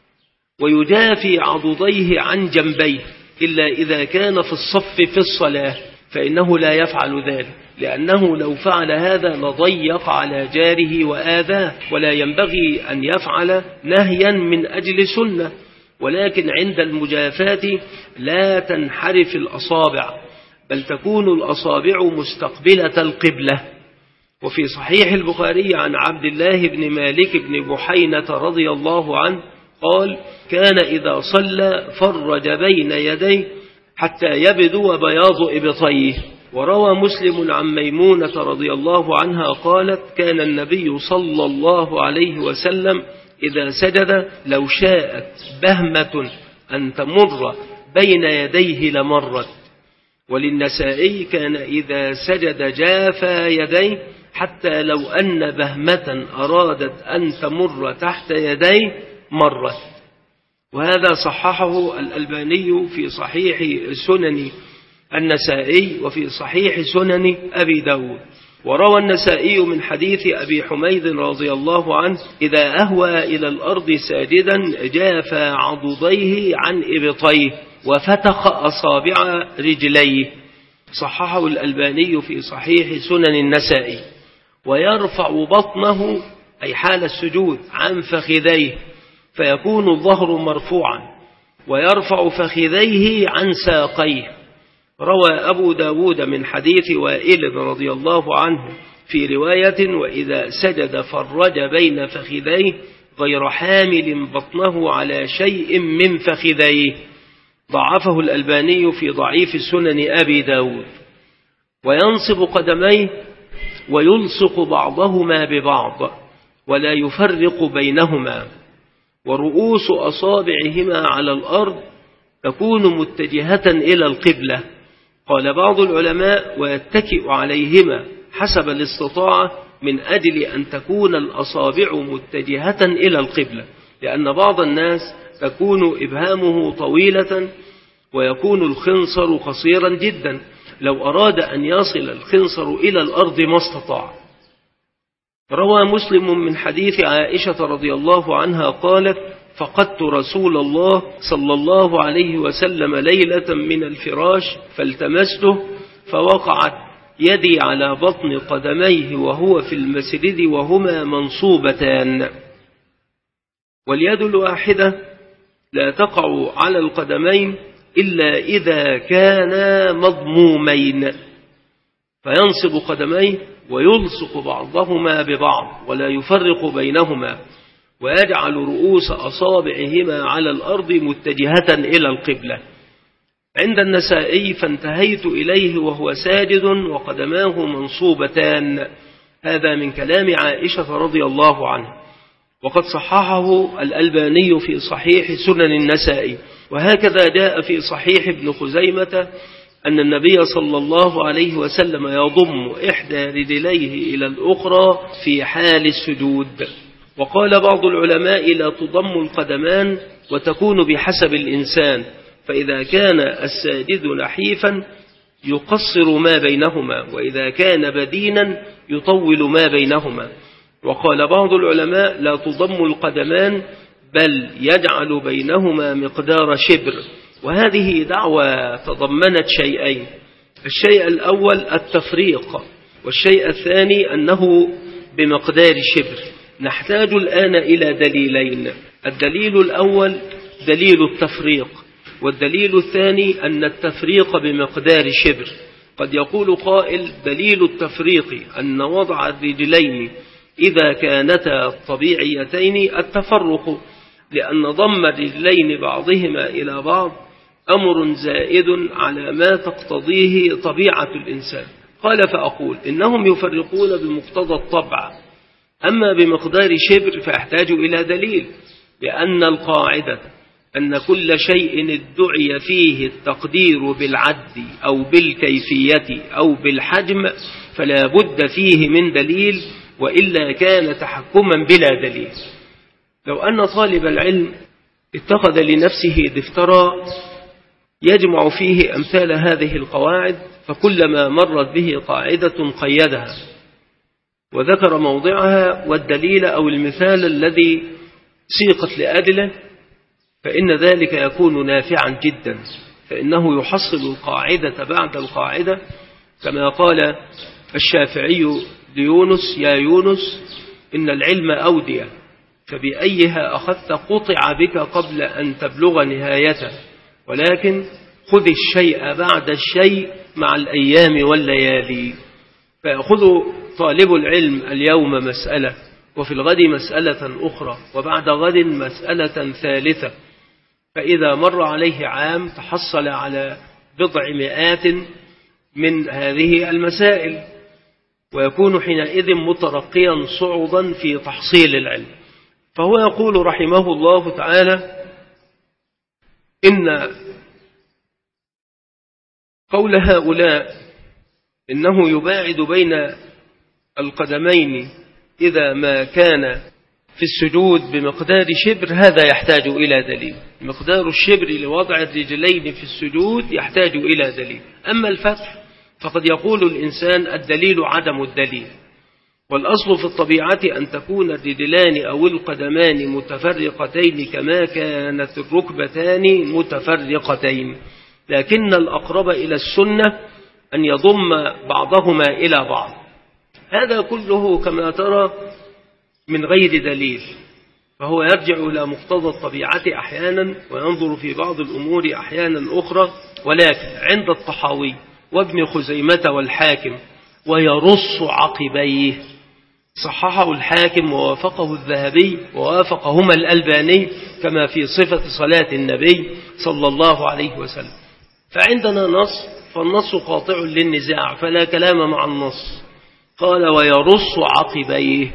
ويجافي عضديه عن جنبيه إلا إذا كان في الصف في الصلاة، فإنه لا يفعل ذلك، لأنه لو فعل هذا لضيق على جاره وآذاه، ولا ينبغي أن يفعل نهيا من أجل سنة، ولكن عند المجافاة لا تنحرف الأصابع بل تكون الأصابع مستقبلة القبلة. وفي صحيح البخاري عن عبد الله بن مالك بن بحينة رضي الله عنه قال كان إذا صلى فرج بين يديه حتى يبدو بياض إبطيه. وروى مسلم عن ميمونة رضي الله عنها قالت كان النبي صلى الله عليه وسلم إذا سجد لو شاءت بهمة أن تمر بين يديه لمرت. وللنسائي كان إذا سجد جافا يديه حتى لو أن بهمة أرادت أن تمر تحت يديه مرت. وهذا صححه الألباني في صحيح سنن النسائي وفي صحيح سنن أبي داود. وروى النسائي من حديث أبي حميد رضي الله عنه إذا أهوى إلى الأرض ساجدا جافى عضديه عن إبطيه وفتخ أصابع رجليه. صححه الألباني في صحيح سنن النسائي. ويرفع بطنه أي حال السجود عن فخذيه فيكون الظهر مرفوعا، ويرفع فخذيه عن ساقيه. روى أبو داود من حديث وائل رضي الله عنه في رواية وإذا سجد فرج بين فخذيه غير حامل بطنه على شيء من فخذيه. ضعفه الألباني في ضعيف سنن أبي داود. وينصب قدميه ويلصق بعضهما ببعض ولا يفرق بينهما، ورؤوس أصابعهما على الأرض تكون متجهة إلى القبلة. قال بعض العلماء ويتكئ عليهما حسب الاستطاعة من أجل أن تكون الأصابع متجهة إلى القبلة، لأن بعض الناس تكون إبهامه طويلة ويكون الخنصر قصيرا جدا، لو أراد أن يصل الخنصر إلى الأرض ما استطاع. روى مسلم من حديث عائشة رضي الله عنها قالت فقدت رسول الله صلى الله عليه وسلم ليلة من الفراش فالتمسته فوقعت يدي على بطن قدميه وهو في المسجد وهما منصوبتان. واليد الواحدة لا تقع على القدمين إلا إذا كانا مضمومين، فينصب قدميه ويلصق بعضهما ببعض ولا يفرق بينهما، ويجعل رؤوس أصابعهما على الأرض متجهة إلى القبلة. عند النسائي فانتهيت إليه وهو ساجد وقدماه منصوبتان. هذا من كلام عائشة رضي الله عنها، وقد صححه الألباني في صحيح سنن النسائي. وهكذا جاء في صحيح ابن خزيمة أن النبي صلى الله عليه وسلم يضم إحدى رجليه إلى الأخرى في حال السجود. وقال بعض العلماء لا تضم القدمان وتكون بحسب الإنسان، فإذا كان الساجد نحيفا يقصر ما بينهما، وإذا كان بدينا يطول ما بينهما. وقال بعض العلماء لا تضم القدمان بل يجعل بينهما مقدار شبر. وهذه دعوة تضمنت شيئين: الشيء الأول التفريق، والشيء الثاني أنه بمقدار شبر. نحتاج الآن إلى دليلين: الدليل الأول دليل التفريق، والدليل الثاني أن التفريق بمقدار شبر. قد يقول قائل: دليل التفريق أن وضع الرجلين إذا كانتا طبيعيتين التفرق، لأن ضم الرجلين بعضهما إلى بعض أمر زائد على ما تقتضيه طبيعة الإنسان. قال: فأقول إنهم يفرقون بمقتضى الطبع، أما بمقدار شبر فيحتاج إلى دليل، لأن القاعدة أن كل شيء ادعي فيه التقدير بالعد أو بالكيفية أو بالحجم فلا بد فيه من دليل، وإلا كان تحكما بلا دليل. لو أن طالب العلم اتخذ لنفسه دفترا يجمع فيه أمثال هذه القواعد، فكلما مرت به قاعدة قيدها وذكر موضعها والدليل أو المثال الذي سيقت لأجله، فإن ذلك يكون نافعا جدا، فإنه يحصل القاعدة بعد القاعدة، كما قال الشافعي ليونس: يا يونس إن العلم أودية، فبأيها أخذت قطع بك قبل أن تبلغ نهايته، ولكن خذ الشيء بعد الشيء مع الأيام والليالي. فيأخذ طالب العلم اليوم مسألة، وفي الغد مسألة أخرى، وبعد غد مسألة ثالثة، فإذا مر عليه عام تحصل على بضع مئات من هذه المسائل، ويكون حينئذ مترقيا صعودا في تحصيل العلم. فهو يقول رحمه الله تعالى: إن قول هؤلاء إنه يباعد بين القدمين إذا ما كان في السجود بمقدار شبر، هذا يحتاج إلى دليل. مقدار الشبر لوضع الرجلين في السجود يحتاج إلى دليل. أما الفتح فقد يقول الإنسان الدليل عدم الدليل، والأصل في الطبيعة أن تكون الرجلان أو القدمان متفرقتين كما كانت الركبتان متفرقتين، لكن الأقرب إلى السنة أن يضم بعضهما إلى بعض. هذا كله كما ترى من غير دليل، فهو يرجع إلى مقتضى الطبيعة أحيانا، وينظر في بعض الأمور أحيانا أخرى. ولكن عند الطحاوي وابن خزيمة والحاكم ويرص عقبيه، صححه الحاكم ووافقه الذهبي ووافقهما الألباني كما في صفة صلاة النبي صلى الله عليه وسلم. فعندنا نص، فالنص قاطع للنزاع فلا كلام مع النص. قال: ويرص عقبيه،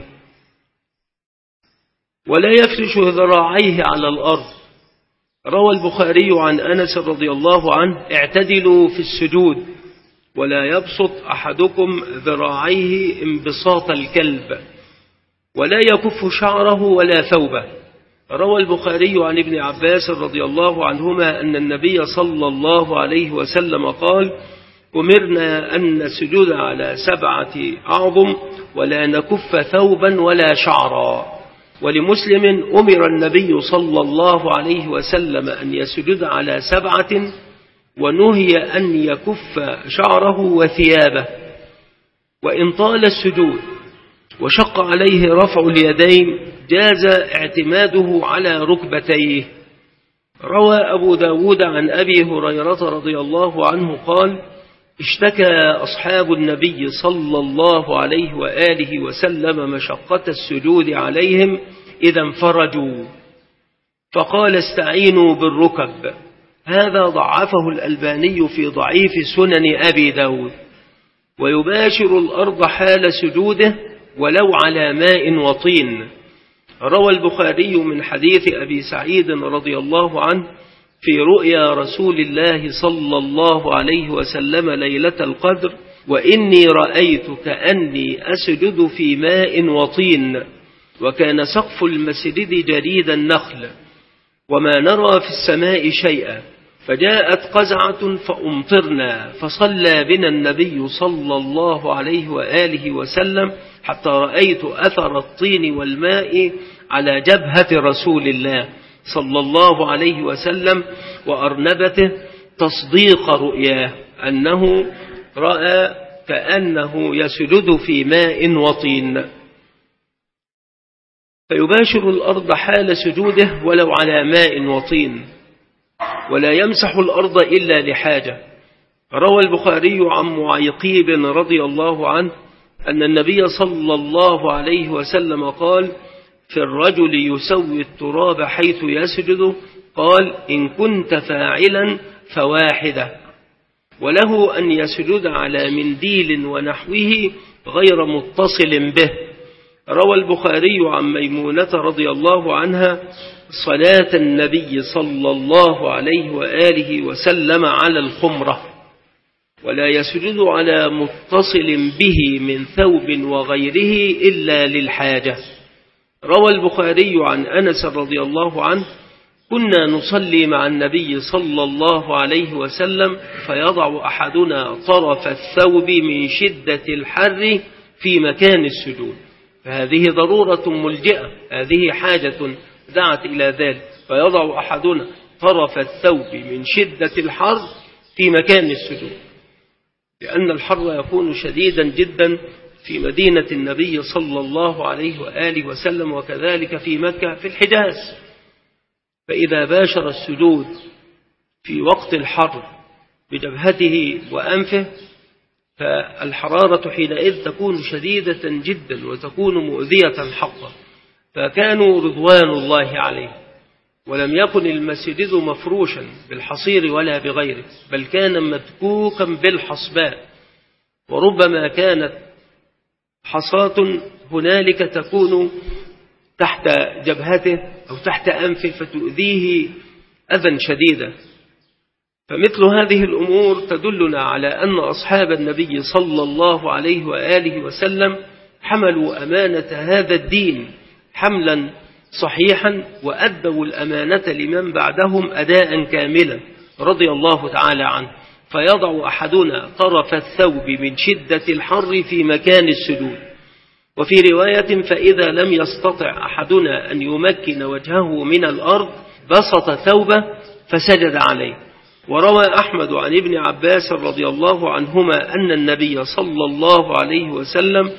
ولا يفرش ذراعيه على الأرض. روى البخاري عن أنس رضي الله عنه: اعتدلوا في السجود ولا يبسط أحدكم ذراعيه انبساط الكلب، ولا يكف شعره ولا ثوبه. روى البخاري عن ابن عباس رضي الله عنهما أن النبي صلى الله عليه وسلم قال: أمرنا أن نسجد على سبعة أعظم ولا نكف ثوبا ولا شعرا. ولمسلم: أمر النبي صلى الله عليه وسلم أن يسجد على سبعة ونهي أن يكف شعره وثيابه، وإن طال السجود وشق عليه رفع اليدين جاز اعتماده على ركبتيه. روى أبو داود عن أبي هريرة رضي الله عنه قال: اشتكى أصحاب النبي صلى الله عليه وآله وسلم مشقة السجود عليهم إذا انفرجوا، فقال: استعينوا بالركب. هذا ضعفه الألباني في ضعيف سنن أبي داود. ويباشر الأرض حال سجوده ولو على ماء وطين. روى البخاري من حديث أبي سعيد رضي الله عنه في رؤيا رسول الله صلى الله عليه وسلم ليلة القدر: وإني رأيت كأني أسجد في ماء وطين، وكان سقف المسجد جريد النخل، وما نرى في السماء شيئا، فجاءت قزعة فأمطرنا، فصلى بنا النبي صلى الله عليه وآله وسلم حتى رأيت أثر الطين والماء على جبهة رسول الله صلى الله عليه وسلم وأرنبته تصديق رؤياه أنه رأى كأنه يسجد في ماء وطين، فيباشر الأرض حال سجوده ولو على ماء وطين، ولا يمسح الأرض إلا لحاجة. روى البخاري عن معيقيب رضي الله عنه أن النبي صلى الله عليه وسلم قال: في الرجل يسوي التراب حيث يسجد، قال: إن كنت فاعلا فواحدة، وله أن يسجد على منديل ونحوه غير متصل به. روى البخاري عن ميمونة رضي الله عنها صلاة النبي صلى الله عليه وآله وسلم على الخمرة، ولا يسجد على متصل به من ثوب وغيره إلا للحاجة. روى البخاري عن أنس رضي الله عنه: كنا نصلي مع النبي صلى الله عليه وسلم فيضع أحدنا طرف الثوب من شدة الحر في مكان السجود، فهذه ضرورة ملجئة، هذه حاجة دعت إلى ذلك، فيضع أحدنا طرف الثوب من شدة الحر في مكان السجود، لأن الحر يكون شديدا جدا في مدينة النبي صلى الله عليه وآله وسلم، وكذلك في مكة في الحجاز. فإذا باشر السجود في وقت الحر بجبهته وأنفه فالحرارة حينئذ تكون شديدة جدا وتكون مؤذية حقا. فكانوا رضوان الله عليه، ولم يكن المسجد مفروشا بالحصير ولا بغيره، بل كان مدكوكا بالحصباء، وربما كانت حصاة هنالك تكون تحت جبهته أو تحت أنفه فتؤذيه أذى شديدا. فمثل هذه الأمور تدلنا على أن أصحاب النبي صلى الله عليه وآله وسلم حملوا أمانة هذا الدين حملا صحيحا، وأدوا الأمانة لمن بعدهم أداء كاملا رضي الله تعالى عنه. فيضع أحدنا طرف الثوب من شدة الحر في مكان السجود. وفي رواية: فإذا لم يستطع أحدنا أن يمكن وجهه من الأرض بسط ثوبه فسجد عليه. وروى أحمد عن ابن عباس رضي الله عنهما أن النبي صلى الله عليه وسلم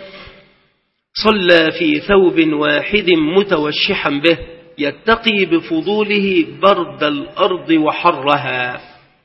صلى في ثوب واحد متوشحا به يتقي بفضوله برد الأرض وحرها.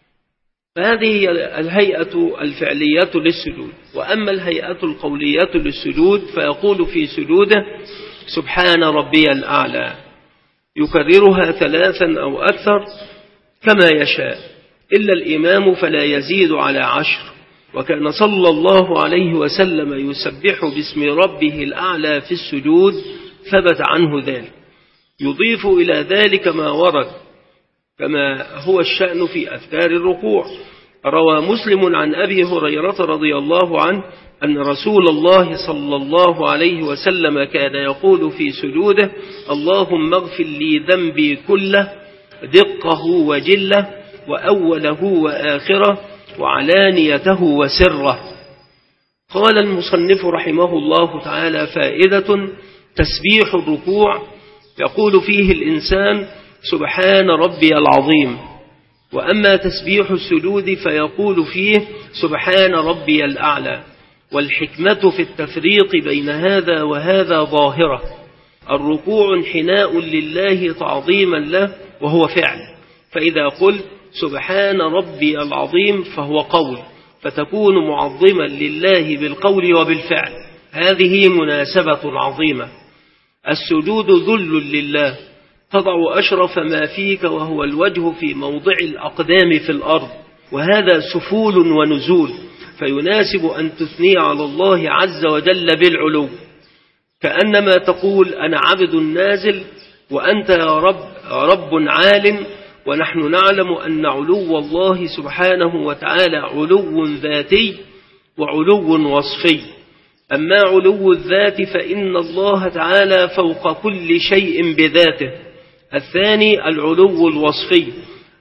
فهذه الهيئة الفعلية للسجود. وأما الهيئة القولية للسجود فيقول في سجوده: سبحان ربي الأعلى، يكررها ثلاثا أو أكثر كما يشاء، إلا الإمام فلا يزيد على عشر. وكان صلى الله عليه وسلم يسبح باسم ربه الأعلى في السجود، ثبت عنه ذلك. يضيف إلى ذلك ما ورد كما هو الشأن في أذكار الركوع. روى مسلم عن أبي هريرة رضي الله عنه أن رسول الله صلى الله عليه وسلم كان يقول في سجوده: اللهم اغفر لي ذنبي كله دقه وجله وأوله وآخره وعلانيته وسره. قال المصنف رحمه الله تعالى: فائدة: تسبيح الركوع يقول فيه الإنسان: سبحان ربي العظيم. وأما تسبيح السجود فيقول فيه: سبحان ربي الأعلى. والحكمة في التفريق بين هذا وهذا ظاهرة. الركوع انحناء لله تعظيما له وهو فعل، فإذا قلت سبحان ربي العظيم فهو قول، فتكون معظما لله بالقول وبالفعل. هذه مناسبة عظيمة. السجود ذل لله، تضع أشرف ما فيك وهو الوجه في موضع الأقدام في الأرض، وهذا سفول ونزول، فيناسب أن تثني على الله عز وجل بالعلو، كأنما تقول: أنا عبد نازل وأنت يا رب رب عال. ونحن نعلم أن علو الله سبحانه وتعالى علو ذاتي وعلو وصفي. أما علو الذات فإن الله تعالى فوق كل شيء بذاته. الثاني العلو الوصفي،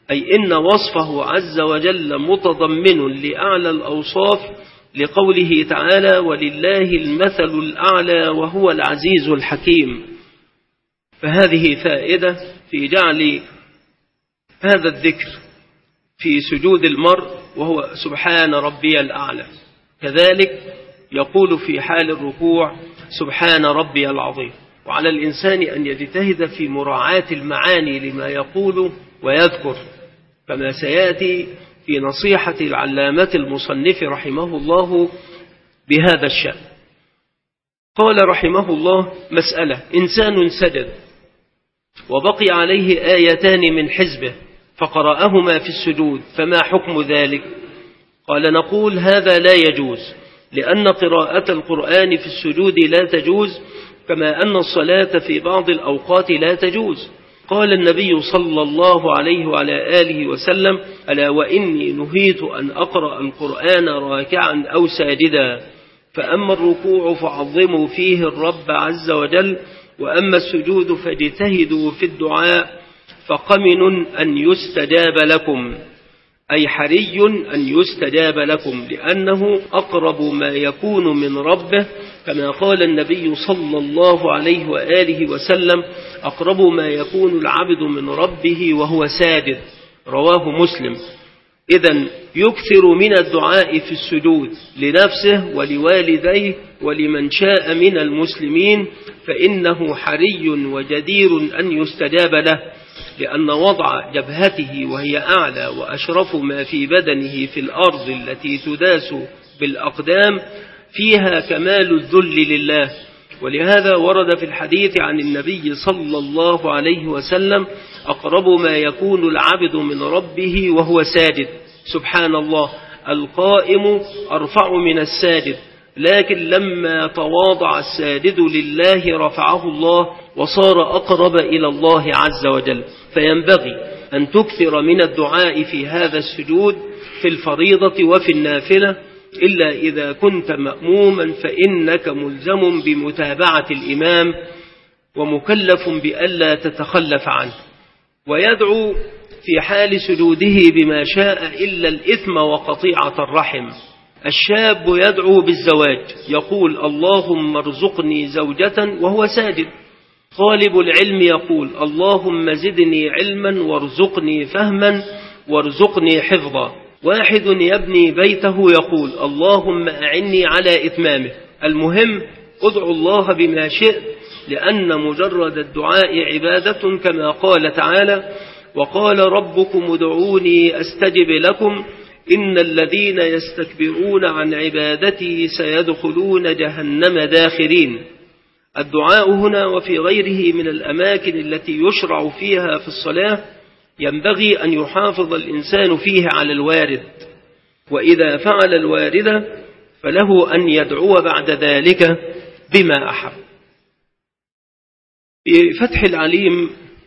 أي إن وصفه عز وجل متضمن لأعلى الأوصاف، لقوله تعالى: ولله المثل الأعلى وهو العزيز الحكيم. فهذه فائدة في جعل هذا الذكر في سجود المرء وهو سبحان ربي الأعلى. كذلك يقول في حال الركوع سبحان ربي العظيم. وعلى الإنسان أن يجتهد في مراعاة المعاني لما يقول ويذكر، كما سيأتي في نصيحة العلامة المصنف رحمه الله بهذا الشأن. قال رحمه الله: مسألة: إنسان سجد وبقي عليه آيتان من حزبه فقرأهما في السجود، فما حكم ذلك؟ قال: نقول هذا لا يجوز، لأن قراءة القرآن في السجود لا تجوز، كما أن الصلاة في بعض الأوقات لا تجوز. قال النبي صلى الله عليه وعلى آله وسلم: ألا وإني نهيت أن أقرأ القرآن راكعا أو ساجدا، فأما الركوع فعظموا فيه الرب عز وجل، وأما السجود فاجتهدوا في الدعاء، فقمن أن يستجاب لكم، أي حري أن يستجاب لكم، لأنه أقرب ما يكون من ربه، كما قال النبي صلى الله عليه وآله وسلم: أقرب ما يكون العبد من ربه وهو ساجد. رواه مسلم. إذن يكثر من الدعاء في السجود لنفسه ولوالديه ولمن شاء من المسلمين، فإنه حري وجدير أن يستجاب له، لأن وضع جبهته وهي أعلى وأشرف ما في بدنه في الأرض التي تداس بالأقدام فيها كمال الذل لله. ولهذا ورد في الحديث عن النبي صلى الله عليه وسلم: أقرب ما يكون العبد من ربه وهو ساجد. سبحان الله، القائم أرفع من الساجد، لكن لما تواضع الساجد لله رفعه الله وصار أقرب إلى الله عز وجل. فينبغي أن تكثر من الدعاء في هذا السجود في الفريضة وفي النافلة، إلا إذا كنت مأموما فإنك ملزم بمتابعة الإمام ومكلف بألا تتخلف عنه. ويدعو في حال سجوده بما شاء إلا الإثم وقطيعة الرحم. الشاب يدعو بالزواج، يقول: اللهم ارزقني زوجة وهو ساجد. طالب العلم يقول: اللهم زدني علما وارزقني فهما وارزقني حفظا. واحد يبني بيته يقول: اللهم أعني على إتمامه. المهم ادعو الله بما شئت، لأن مجرد الدعاء عبادة، كما قال تعالى: وقال ربكم ادعوني أستجب لكم إن الذين يستكبرون عن عبادتي سيدخلون جهنم داخرين. الدعاء هنا وفي غيره من الأماكن التي يشرع فيها في الصلاة ينبغي أن يحافظ الإنسان فيه على الوارد، وإذا فعل الوارد فله أن يدعو بعد ذلك بما أحب. في فتح العليم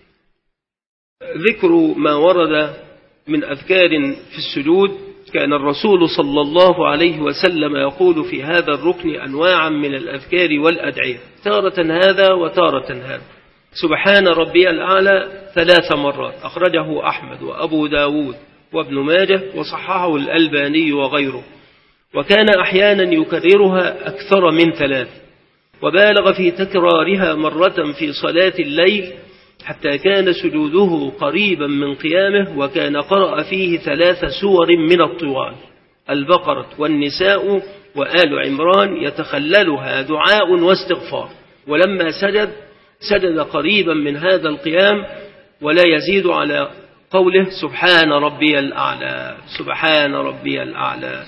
ذكر ما ورد من أذكار في السجود. كان الرسول صلى الله عليه وسلم يقول في هذا الركن أنواعا من الأذكار والأدعية، تارة هذا وتارة هذا. سبحان ربي الأعلى ثلاث مرات، أخرجه أحمد وأبو داود وابن ماجه وصححه الألباني وغيره. وكان أحيانا يكررها أكثر من ثلاث، وبالغ في تكرارها مرة في صلاة الليل، حتى كان سجوده قريبا من قيامه، وكان قرأ فيه ثلاث سور من الطوال: البقرة والنساء وآل عمران، يتخللها دعاء واستغفار. ولما سجد سجد قريبا من هذا القيام، ولا يزيد على قوله سبحان ربي الأعلى سبحان ربي الأعلى.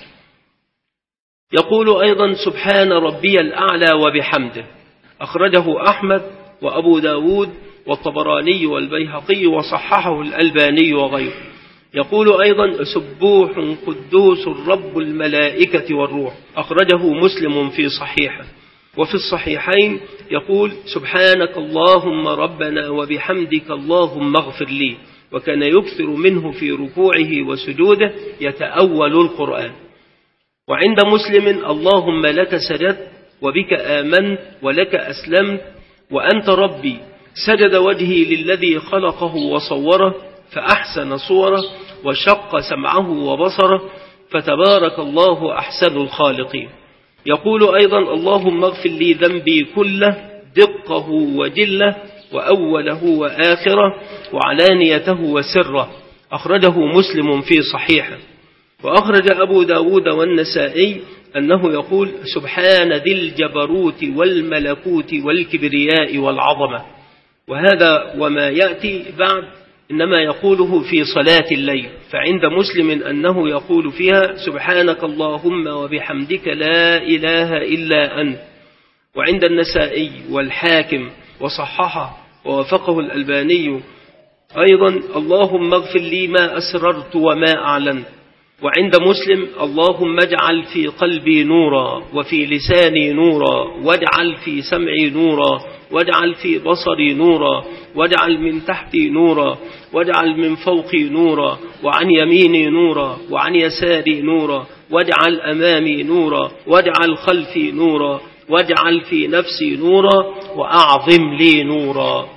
يقول أيضا سبحان ربي الأعلى وبحمده، أخرجه أحمد وأبو داود والطبراني والبيهقي وصححه الألباني وغيره. يقول أيضا سبوح قدوس رب الملائكة والروح، أخرجه مسلم في صحيحه. وفي الصحيحين يقول سبحانك اللهم ربنا وبحمدك اللهم اغفر لي، وكان يكثر منه في ركوعه وسجوده يتأول القرآن. وعند مسلم اللهم لك سجدت وبك آمنت ولك أسلمت وأنت ربي، سجد وجهي للذي خلقه وصوره، فأحسن صوره وشق سمعه وبصره، فتبارك الله أحسن الخالقين. يقول أيضا: اللهم اغفر لي ذنبي كله دقه وجله وأوله وآخره وعلانيته وسره. أخرجه مسلم في صحيحه. وأخرج أبو داود والنسائي أنه يقول: سبحان ذي الجبروت والملكوت والكبرياء والعظمة. وهذا وما يأتي بعد إنما يقوله في صلاة الليل، فعند مسلم أنه يقول فيها: سبحانك اللهم وبحمدك لا إله إلا أنت. وعند النسائي والحاكم وصححه ووافقه الألباني أيضا: اللهم اغفر لي ما أسررت وما أعلنت. وعند مسلم: اللهم اجعل في قلبي نورا وفي لساني نورا واجعل في سمعي نورا واجعل في بصري نورا واجعل من تحتي نورا واجعل من فوقي نورا وعن يميني نورا وعن يساري نورا واجعل أمامي نورا واجعل خلفي نورا واجعل في نفسي نورا وأعظم لي نورا.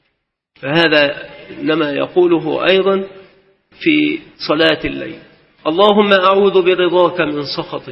فهذا إنما يقوله أيضا في صلاة الليل. اللهم أعوذ برضاك من سخطك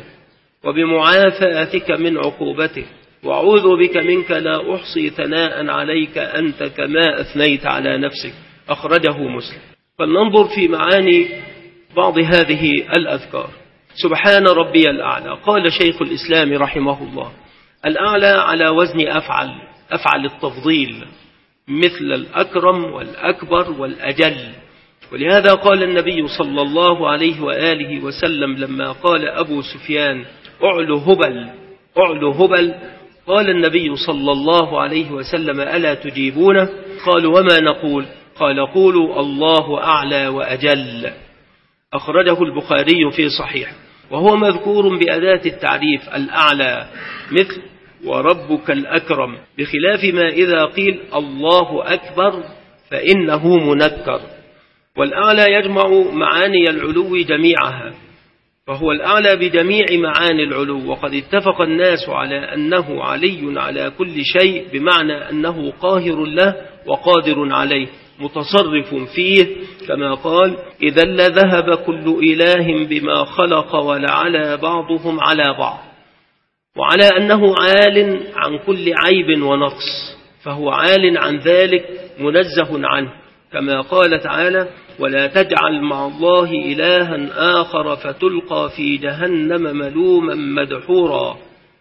وبمعافاتك من عقوبتك وأعوذ بك منك لا أحصي ثناء عليك أنت كما أثنيت على نفسك. أخرجه مسلم. فلننظر في معاني بعض هذه الأذكار. سبحان ربي الأعلى. قال شيخ الإسلام رحمه الله: الأعلى على وزن أفعل، أفعل التفضيل، مثل الأكرم والأكبر والأجل. ولهذا قال النبي صلى الله عليه وآله وسلم لما قال أبو سفيان: أعلو هبل أعلو هبل، قال النبي صلى الله عليه وسلم: ألا تجيبونه؟ قالوا: وما نقول؟ قال: قولوا الله أعلى وأجل. أخرجه البخاري في صحيح. وهو مذكور بأداة التعريف الأعلى، مثل وربك الأكرم، بخلاف ما إذا قيل الله أكبر فإنه منكر. والأعلى يجمع معاني العلو جميعها، فهو الأعلى بجميع معاني العلو. وقد اتفق الناس على أنه علي على كل شيء، بمعنى أنه قاهر له وقادر عليه متصرف فيه، كما قال: إذا لذهب كل إله بما خلق ولعلى بعضهم على بعض. وعلى أنه عال عن كل عيب ونقص، فهو عال عن ذلك منزه عنه، كما قال تعالى: ولا تجعل مع الله إلها آخر فتلقى في جهنم ملوما مدحورا.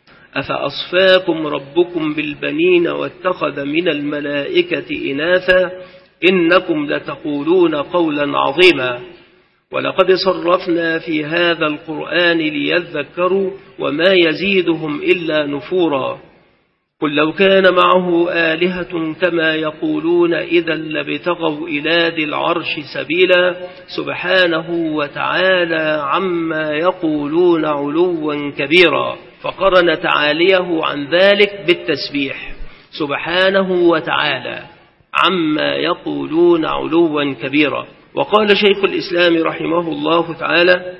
أفأصفاكم ربكم بالبنين واتخذ من الملائكة إناثا إنكم لتقولون قولا عظيما. ولقد صرفنا في هذا القرآن ليذكروا وما يزيدهم إلا نفورا. قل لو كان معه آلهة كما يقولون إذا لابتغوا إلى ذي العرش سبيلا سبحانه وتعالى عما يقولون علوا كبيرا. فقرن تعاليه عن ذلك بالتسبيح سبحانه وتعالى عما يقولون علوا كبيرا. وقال شيخ الإسلام رحمه الله تعالى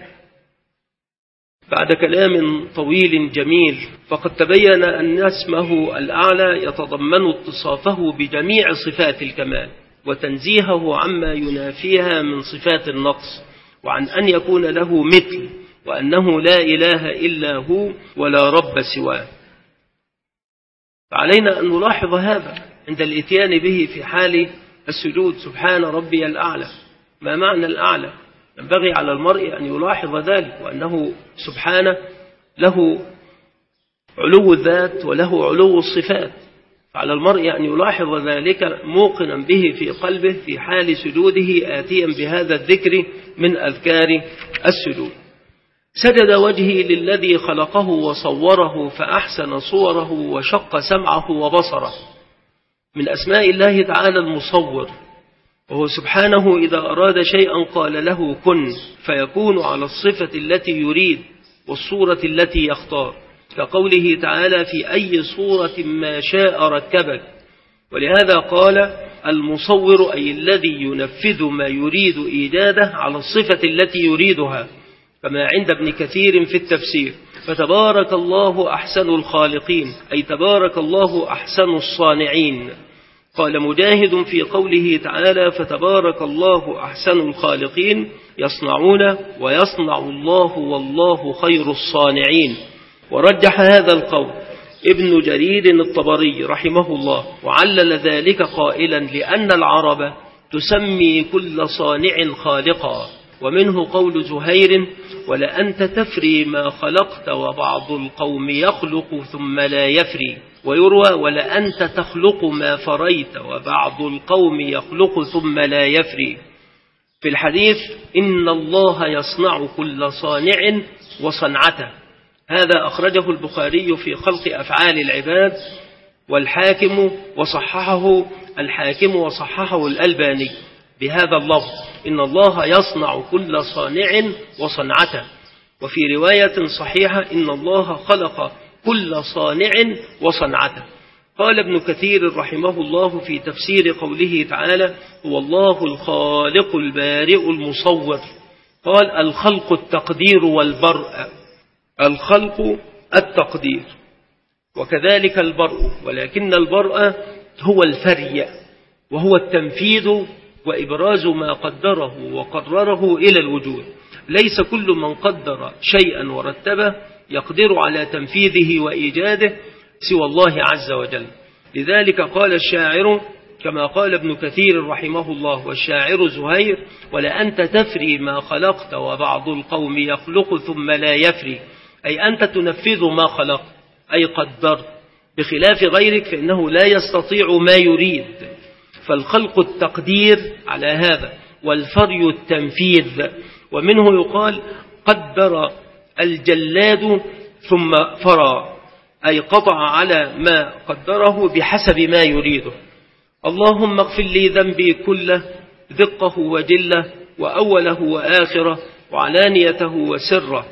بعد كلام طويل جميل: فقد تبين أن اسمه الأعلى يتضمن اتصافه بجميع صفات الكمال وتنزيهه عما ينافيها من صفات النقص، وعن أن يكون له مثل، وأنه لا إله إلا هو ولا رب سواه. فعلينا أن نلاحظ هذا عند الإتيان به في حال السجود: سبحان ربي الأعلى. ما معنى الأعلى؟ ينبغي على المرء أن يلاحظ ذلك، وأنه سبحانه له علو الذات وله علو الصفات، فعلى المرء أن يلاحظ ذلك موقنا به في قلبه في حال سجوده، آتيا بهذا الذكر من أذكار السجود. سجد وجهي للذي خلقه وصوره فأحسن صوره وشق سمعه وبصره. من أسماء الله تعالى المصور، وهو سبحانه إذا أراد شيئا قال له كن فيكون على الصفة التي يريد والصورة التي يختار، كقوله تعالى: في أي صورة ما شاء ركبك. ولهذا قال المصور أي الذي ينفذ ما يريد إيجاده على الصفة التي يريدها، كما عند ابن كثير في التفسير: فتبارك الله أحسن الخالقين، أي تبارك الله أحسن الصانعين. قال مجاهد في قوله تعالى فتبارك الله أحسن الخالقين يصنعون ويصنع الله والله خير الصانعين. ورجح هذا القول ابن جرير الطبري رحمه الله، وعلل ذلك قائلا لأن العرب تسمي كل صانع خالقا. ومنه قول زهير ولأنت تفري ما خلقت وبعض القوم يخلق ثم لا يفري. ويروى ولأنت تخلق ما فريت وبعض القوم يخلق ثم لا يفري. في الحديث إن الله يصنع كل صانع وصنعته، هذا أخرجه البخاري في خلق أفعال العباد، والحاكم وصححه الحاكم وصححه الألباني بهذا اللفظ إن الله يصنع كل صانع وصنعته. وفي رواية صحيحة إن الله خلق كل صانع وصنعته. قال ابن كثير رحمه الله في تفسير قوله تعالى هو الله الخالق البارئ المصور، قال الخلق التقدير والبرء، الخلق التقدير وكذلك البرء، ولكن البرء هو الفري وهو التنفيذ وإبراز ما قدره وقرره إلى الوجود. ليس كل من قدر شيئا ورتبه يقدر على تنفيذه وإيجاده سوى الله عز وجل. لذلك قال الشاعر كما قال ابن كثير رحمه الله والشاعر زهير ولأنت تفري ما خلقت وبعض القوم يخلق ثم لا يفري، أي أنت تنفذ ما خلقت أي قدرت، بخلاف غيرك فإنه لا يستطيع ما يريد. فالخلق التقدير على هذا والفري التنفيذ. ومنه يقال قدر الجلاد ثم فرى، أي قطع على ما قدره بحسب ما يريده. اللهم اغفر لي ذنبي كله دقه وجله وأوله وآخره وعلانيته وسره.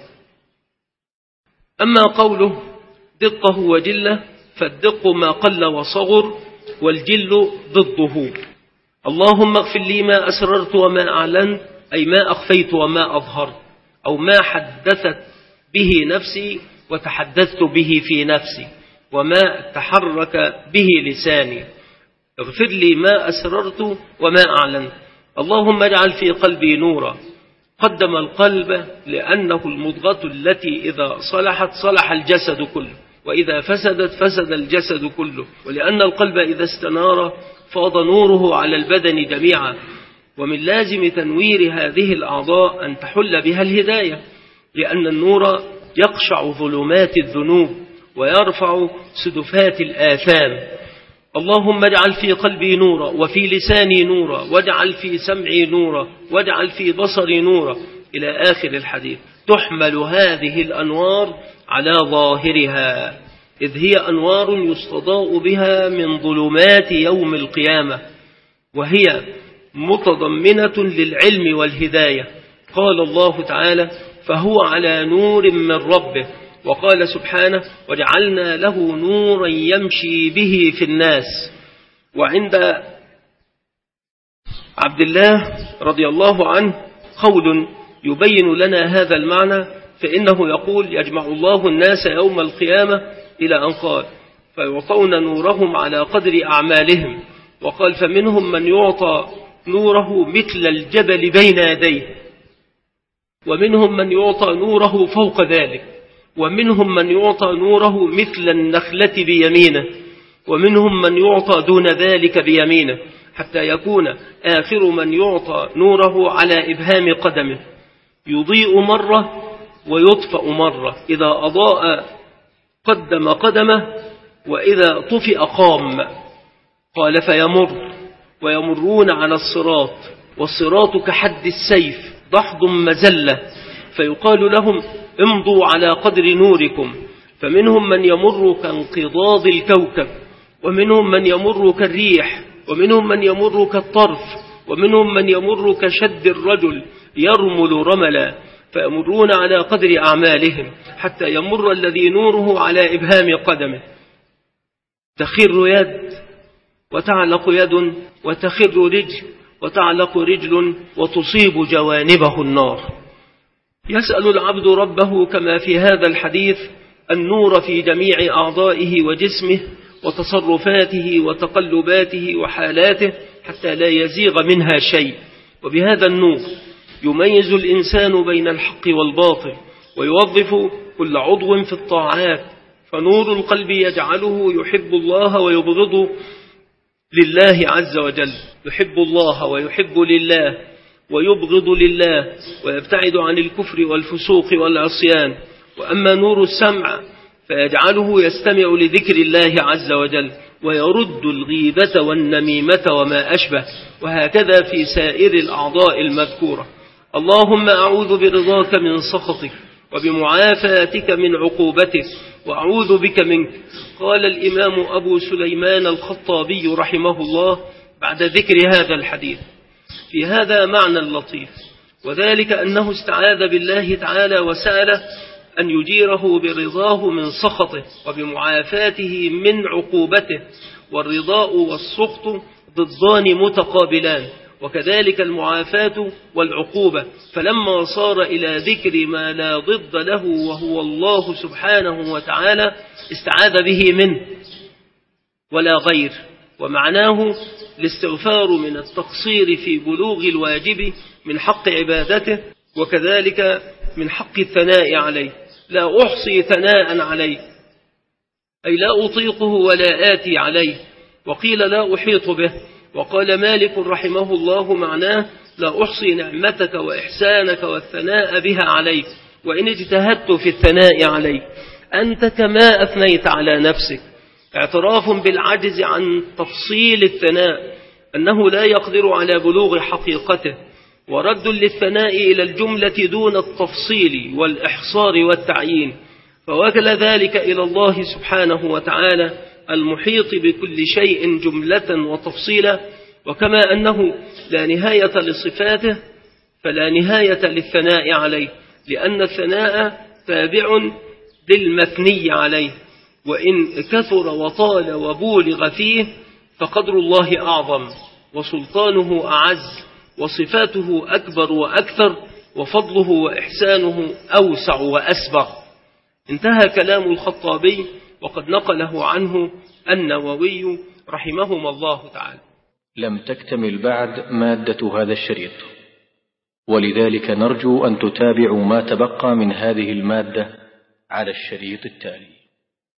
أما قوله دقه وجله فالدق ما قل وصغر والجل ضده. اللهم اغفر لي ما أسررت وما أعلنت، أي ما أخفيت وما أظهرت، أو ما حدثت به نفسي وتحدثت به في نفسي وما تحرك به لساني. اغفر لي ما أسررت وما أعلنت. اللهم اجعل في قلبي نورا. قدم القلب لأنه المضغة التي إذا صلحت صلح الجسد كله، وإذا فسدت فسد الجسد كله، ولأن القلب إذا استنار فاض نوره على البدن جميعا. ومن لازم تنوير هذه الأعضاء أن تحل بها الهداية، لأن النور يقشع ظلمات الذنوب ويرفع سدفات الآثام. اللهم اجعل في قلبي نورا وفي لساني نورا واجعل في سمعي نورا واجعل في بصري نورا إلى آخر الحديث. تحمل هذه الأنوار على ظاهرها، إذ هي أنوار يستضاء بها من ظلمات يوم القيامة، وهي متضمنة للعلم والهداية. قال الله تعالى فهو على نور من ربه، وقال سبحانه وجعلنا له نورا يمشي به في الناس. وعند عبد الله رضي الله عنه قول يبين لنا هذا المعنى، فإنه يقول يجمع الله الناس يوم القيامة إلى أن قال فيعطون نورهم على قدر أعمالهم. وقال فمنهم من يعطى نوره مثل الجبل بين يديه، ومنهم من يعطى نوره فوق ذلك، ومنهم من يعطى نوره مثل النخلة بيمينه، ومنهم من يعطى دون ذلك بيمينه، حتى يكون آخر من يعطى نوره على إبهام قدمه، يضيء مرة ويطفأ مرة، إذا أضاء قدم قدمه وإذا طفئ قام. قال فيمر ويمرون على الصراط، والصراط كحد السيف ضحض مزلة، فيقال لهم امضوا على قدر نوركم. فمنهم من يمر كانقضاض الكوكب، ومنهم من يمر كالريح، ومنهم من يمر كالطرف، ومنهم من يمر كشد الرجل يرمل رملا، فيمرون على قدر أعمالهم حتى يمر الذي نوره على إبهام قدمه. تخر يد وتعلق يد، وتخر رجل وتعلق رجل، وتصيب جوانبه النار. يسأل العبد ربه كما في هذا الحديث النور في جميع أعضائه وجسمه، وتصرفاته وتقلباته وحالاته حتى لا يزيغ منها شيء. وبهذا النور يميز الإنسان بين الحق والباطل ويوظف كل عضو في الطاعات، فنور القلب يجعله يحب الله ويبغض لله عز وجل، يحب الله ويحب لله ويبغض لله، ويبتعد عن الكفر والفسوق والعصيان. وأما نور السمع فيجعله يستمع لذكر الله عز وجل ويرد الغيبة والنميمة وما أشبه، وهكذا في سائر الأعضاء المذكورة. اللهم أعوذ برضاك من سخطك وبمعافاتك من عقوبتك وأعوذ بك منك. قال الإمام أبو سليمان الخطابي رحمه الله بعد ذكر هذا الحديث: في هذا معنى لطيف، وذلك أنه استعاذ بالله تعالى وسأله أن يجيره برضاه من سخطه وبمعافاته من عقوبته، والرضاء والسخط ضدان متقابلان، وكذلك المعافاة والعقوبة. فلما صار إلى ذكر ما لا ضد له وهو الله سبحانه وتعالى استعاذ به منه ولا غير. ومعناه الاستغفار من التقصير في بلوغ الواجب من حق عبادته، وكذلك من حق الثناء عليه. لا أحصي ثناء عليه أي لا أطيقه ولا آتي عليه، وقيل لا أحيط به. وقال مالك رحمه الله معناه لا أحصي نعمتك وإحسانك والثناء بها عليك، وإن اجتهدت في الثناء عليك أنت كما أثنيت على نفسك. اعتراف بالعجز عن تفصيل الثناء أنه لا يقدر على بلوغ حقيقته، ورد للثناء إلى الجملة دون التفصيل والإحصار والتعيين، فوكل ذلك إلى الله سبحانه وتعالى المحيط بكل شيء جملة وتفصيلا. وكما أنه لا نهاية لصفاته فلا نهاية للثناء عليه، لأن الثناء تابع للمثني عليه، وإن كثر وطال وبولغ فيه فقدر الله أعظم وسلطانه أعز وصفاته أكبر وأكثر وفضله وإحسانه أوسع وأسبغ. انتهى كلام الخطابي، وقد نقله عنه النووي رحمهما الله تعالى. لم تكتمل بعد مادة هذا الشريط، ولذلك نرجو أن تتابعوا ما تبقى من هذه المادة على الشريط التالي.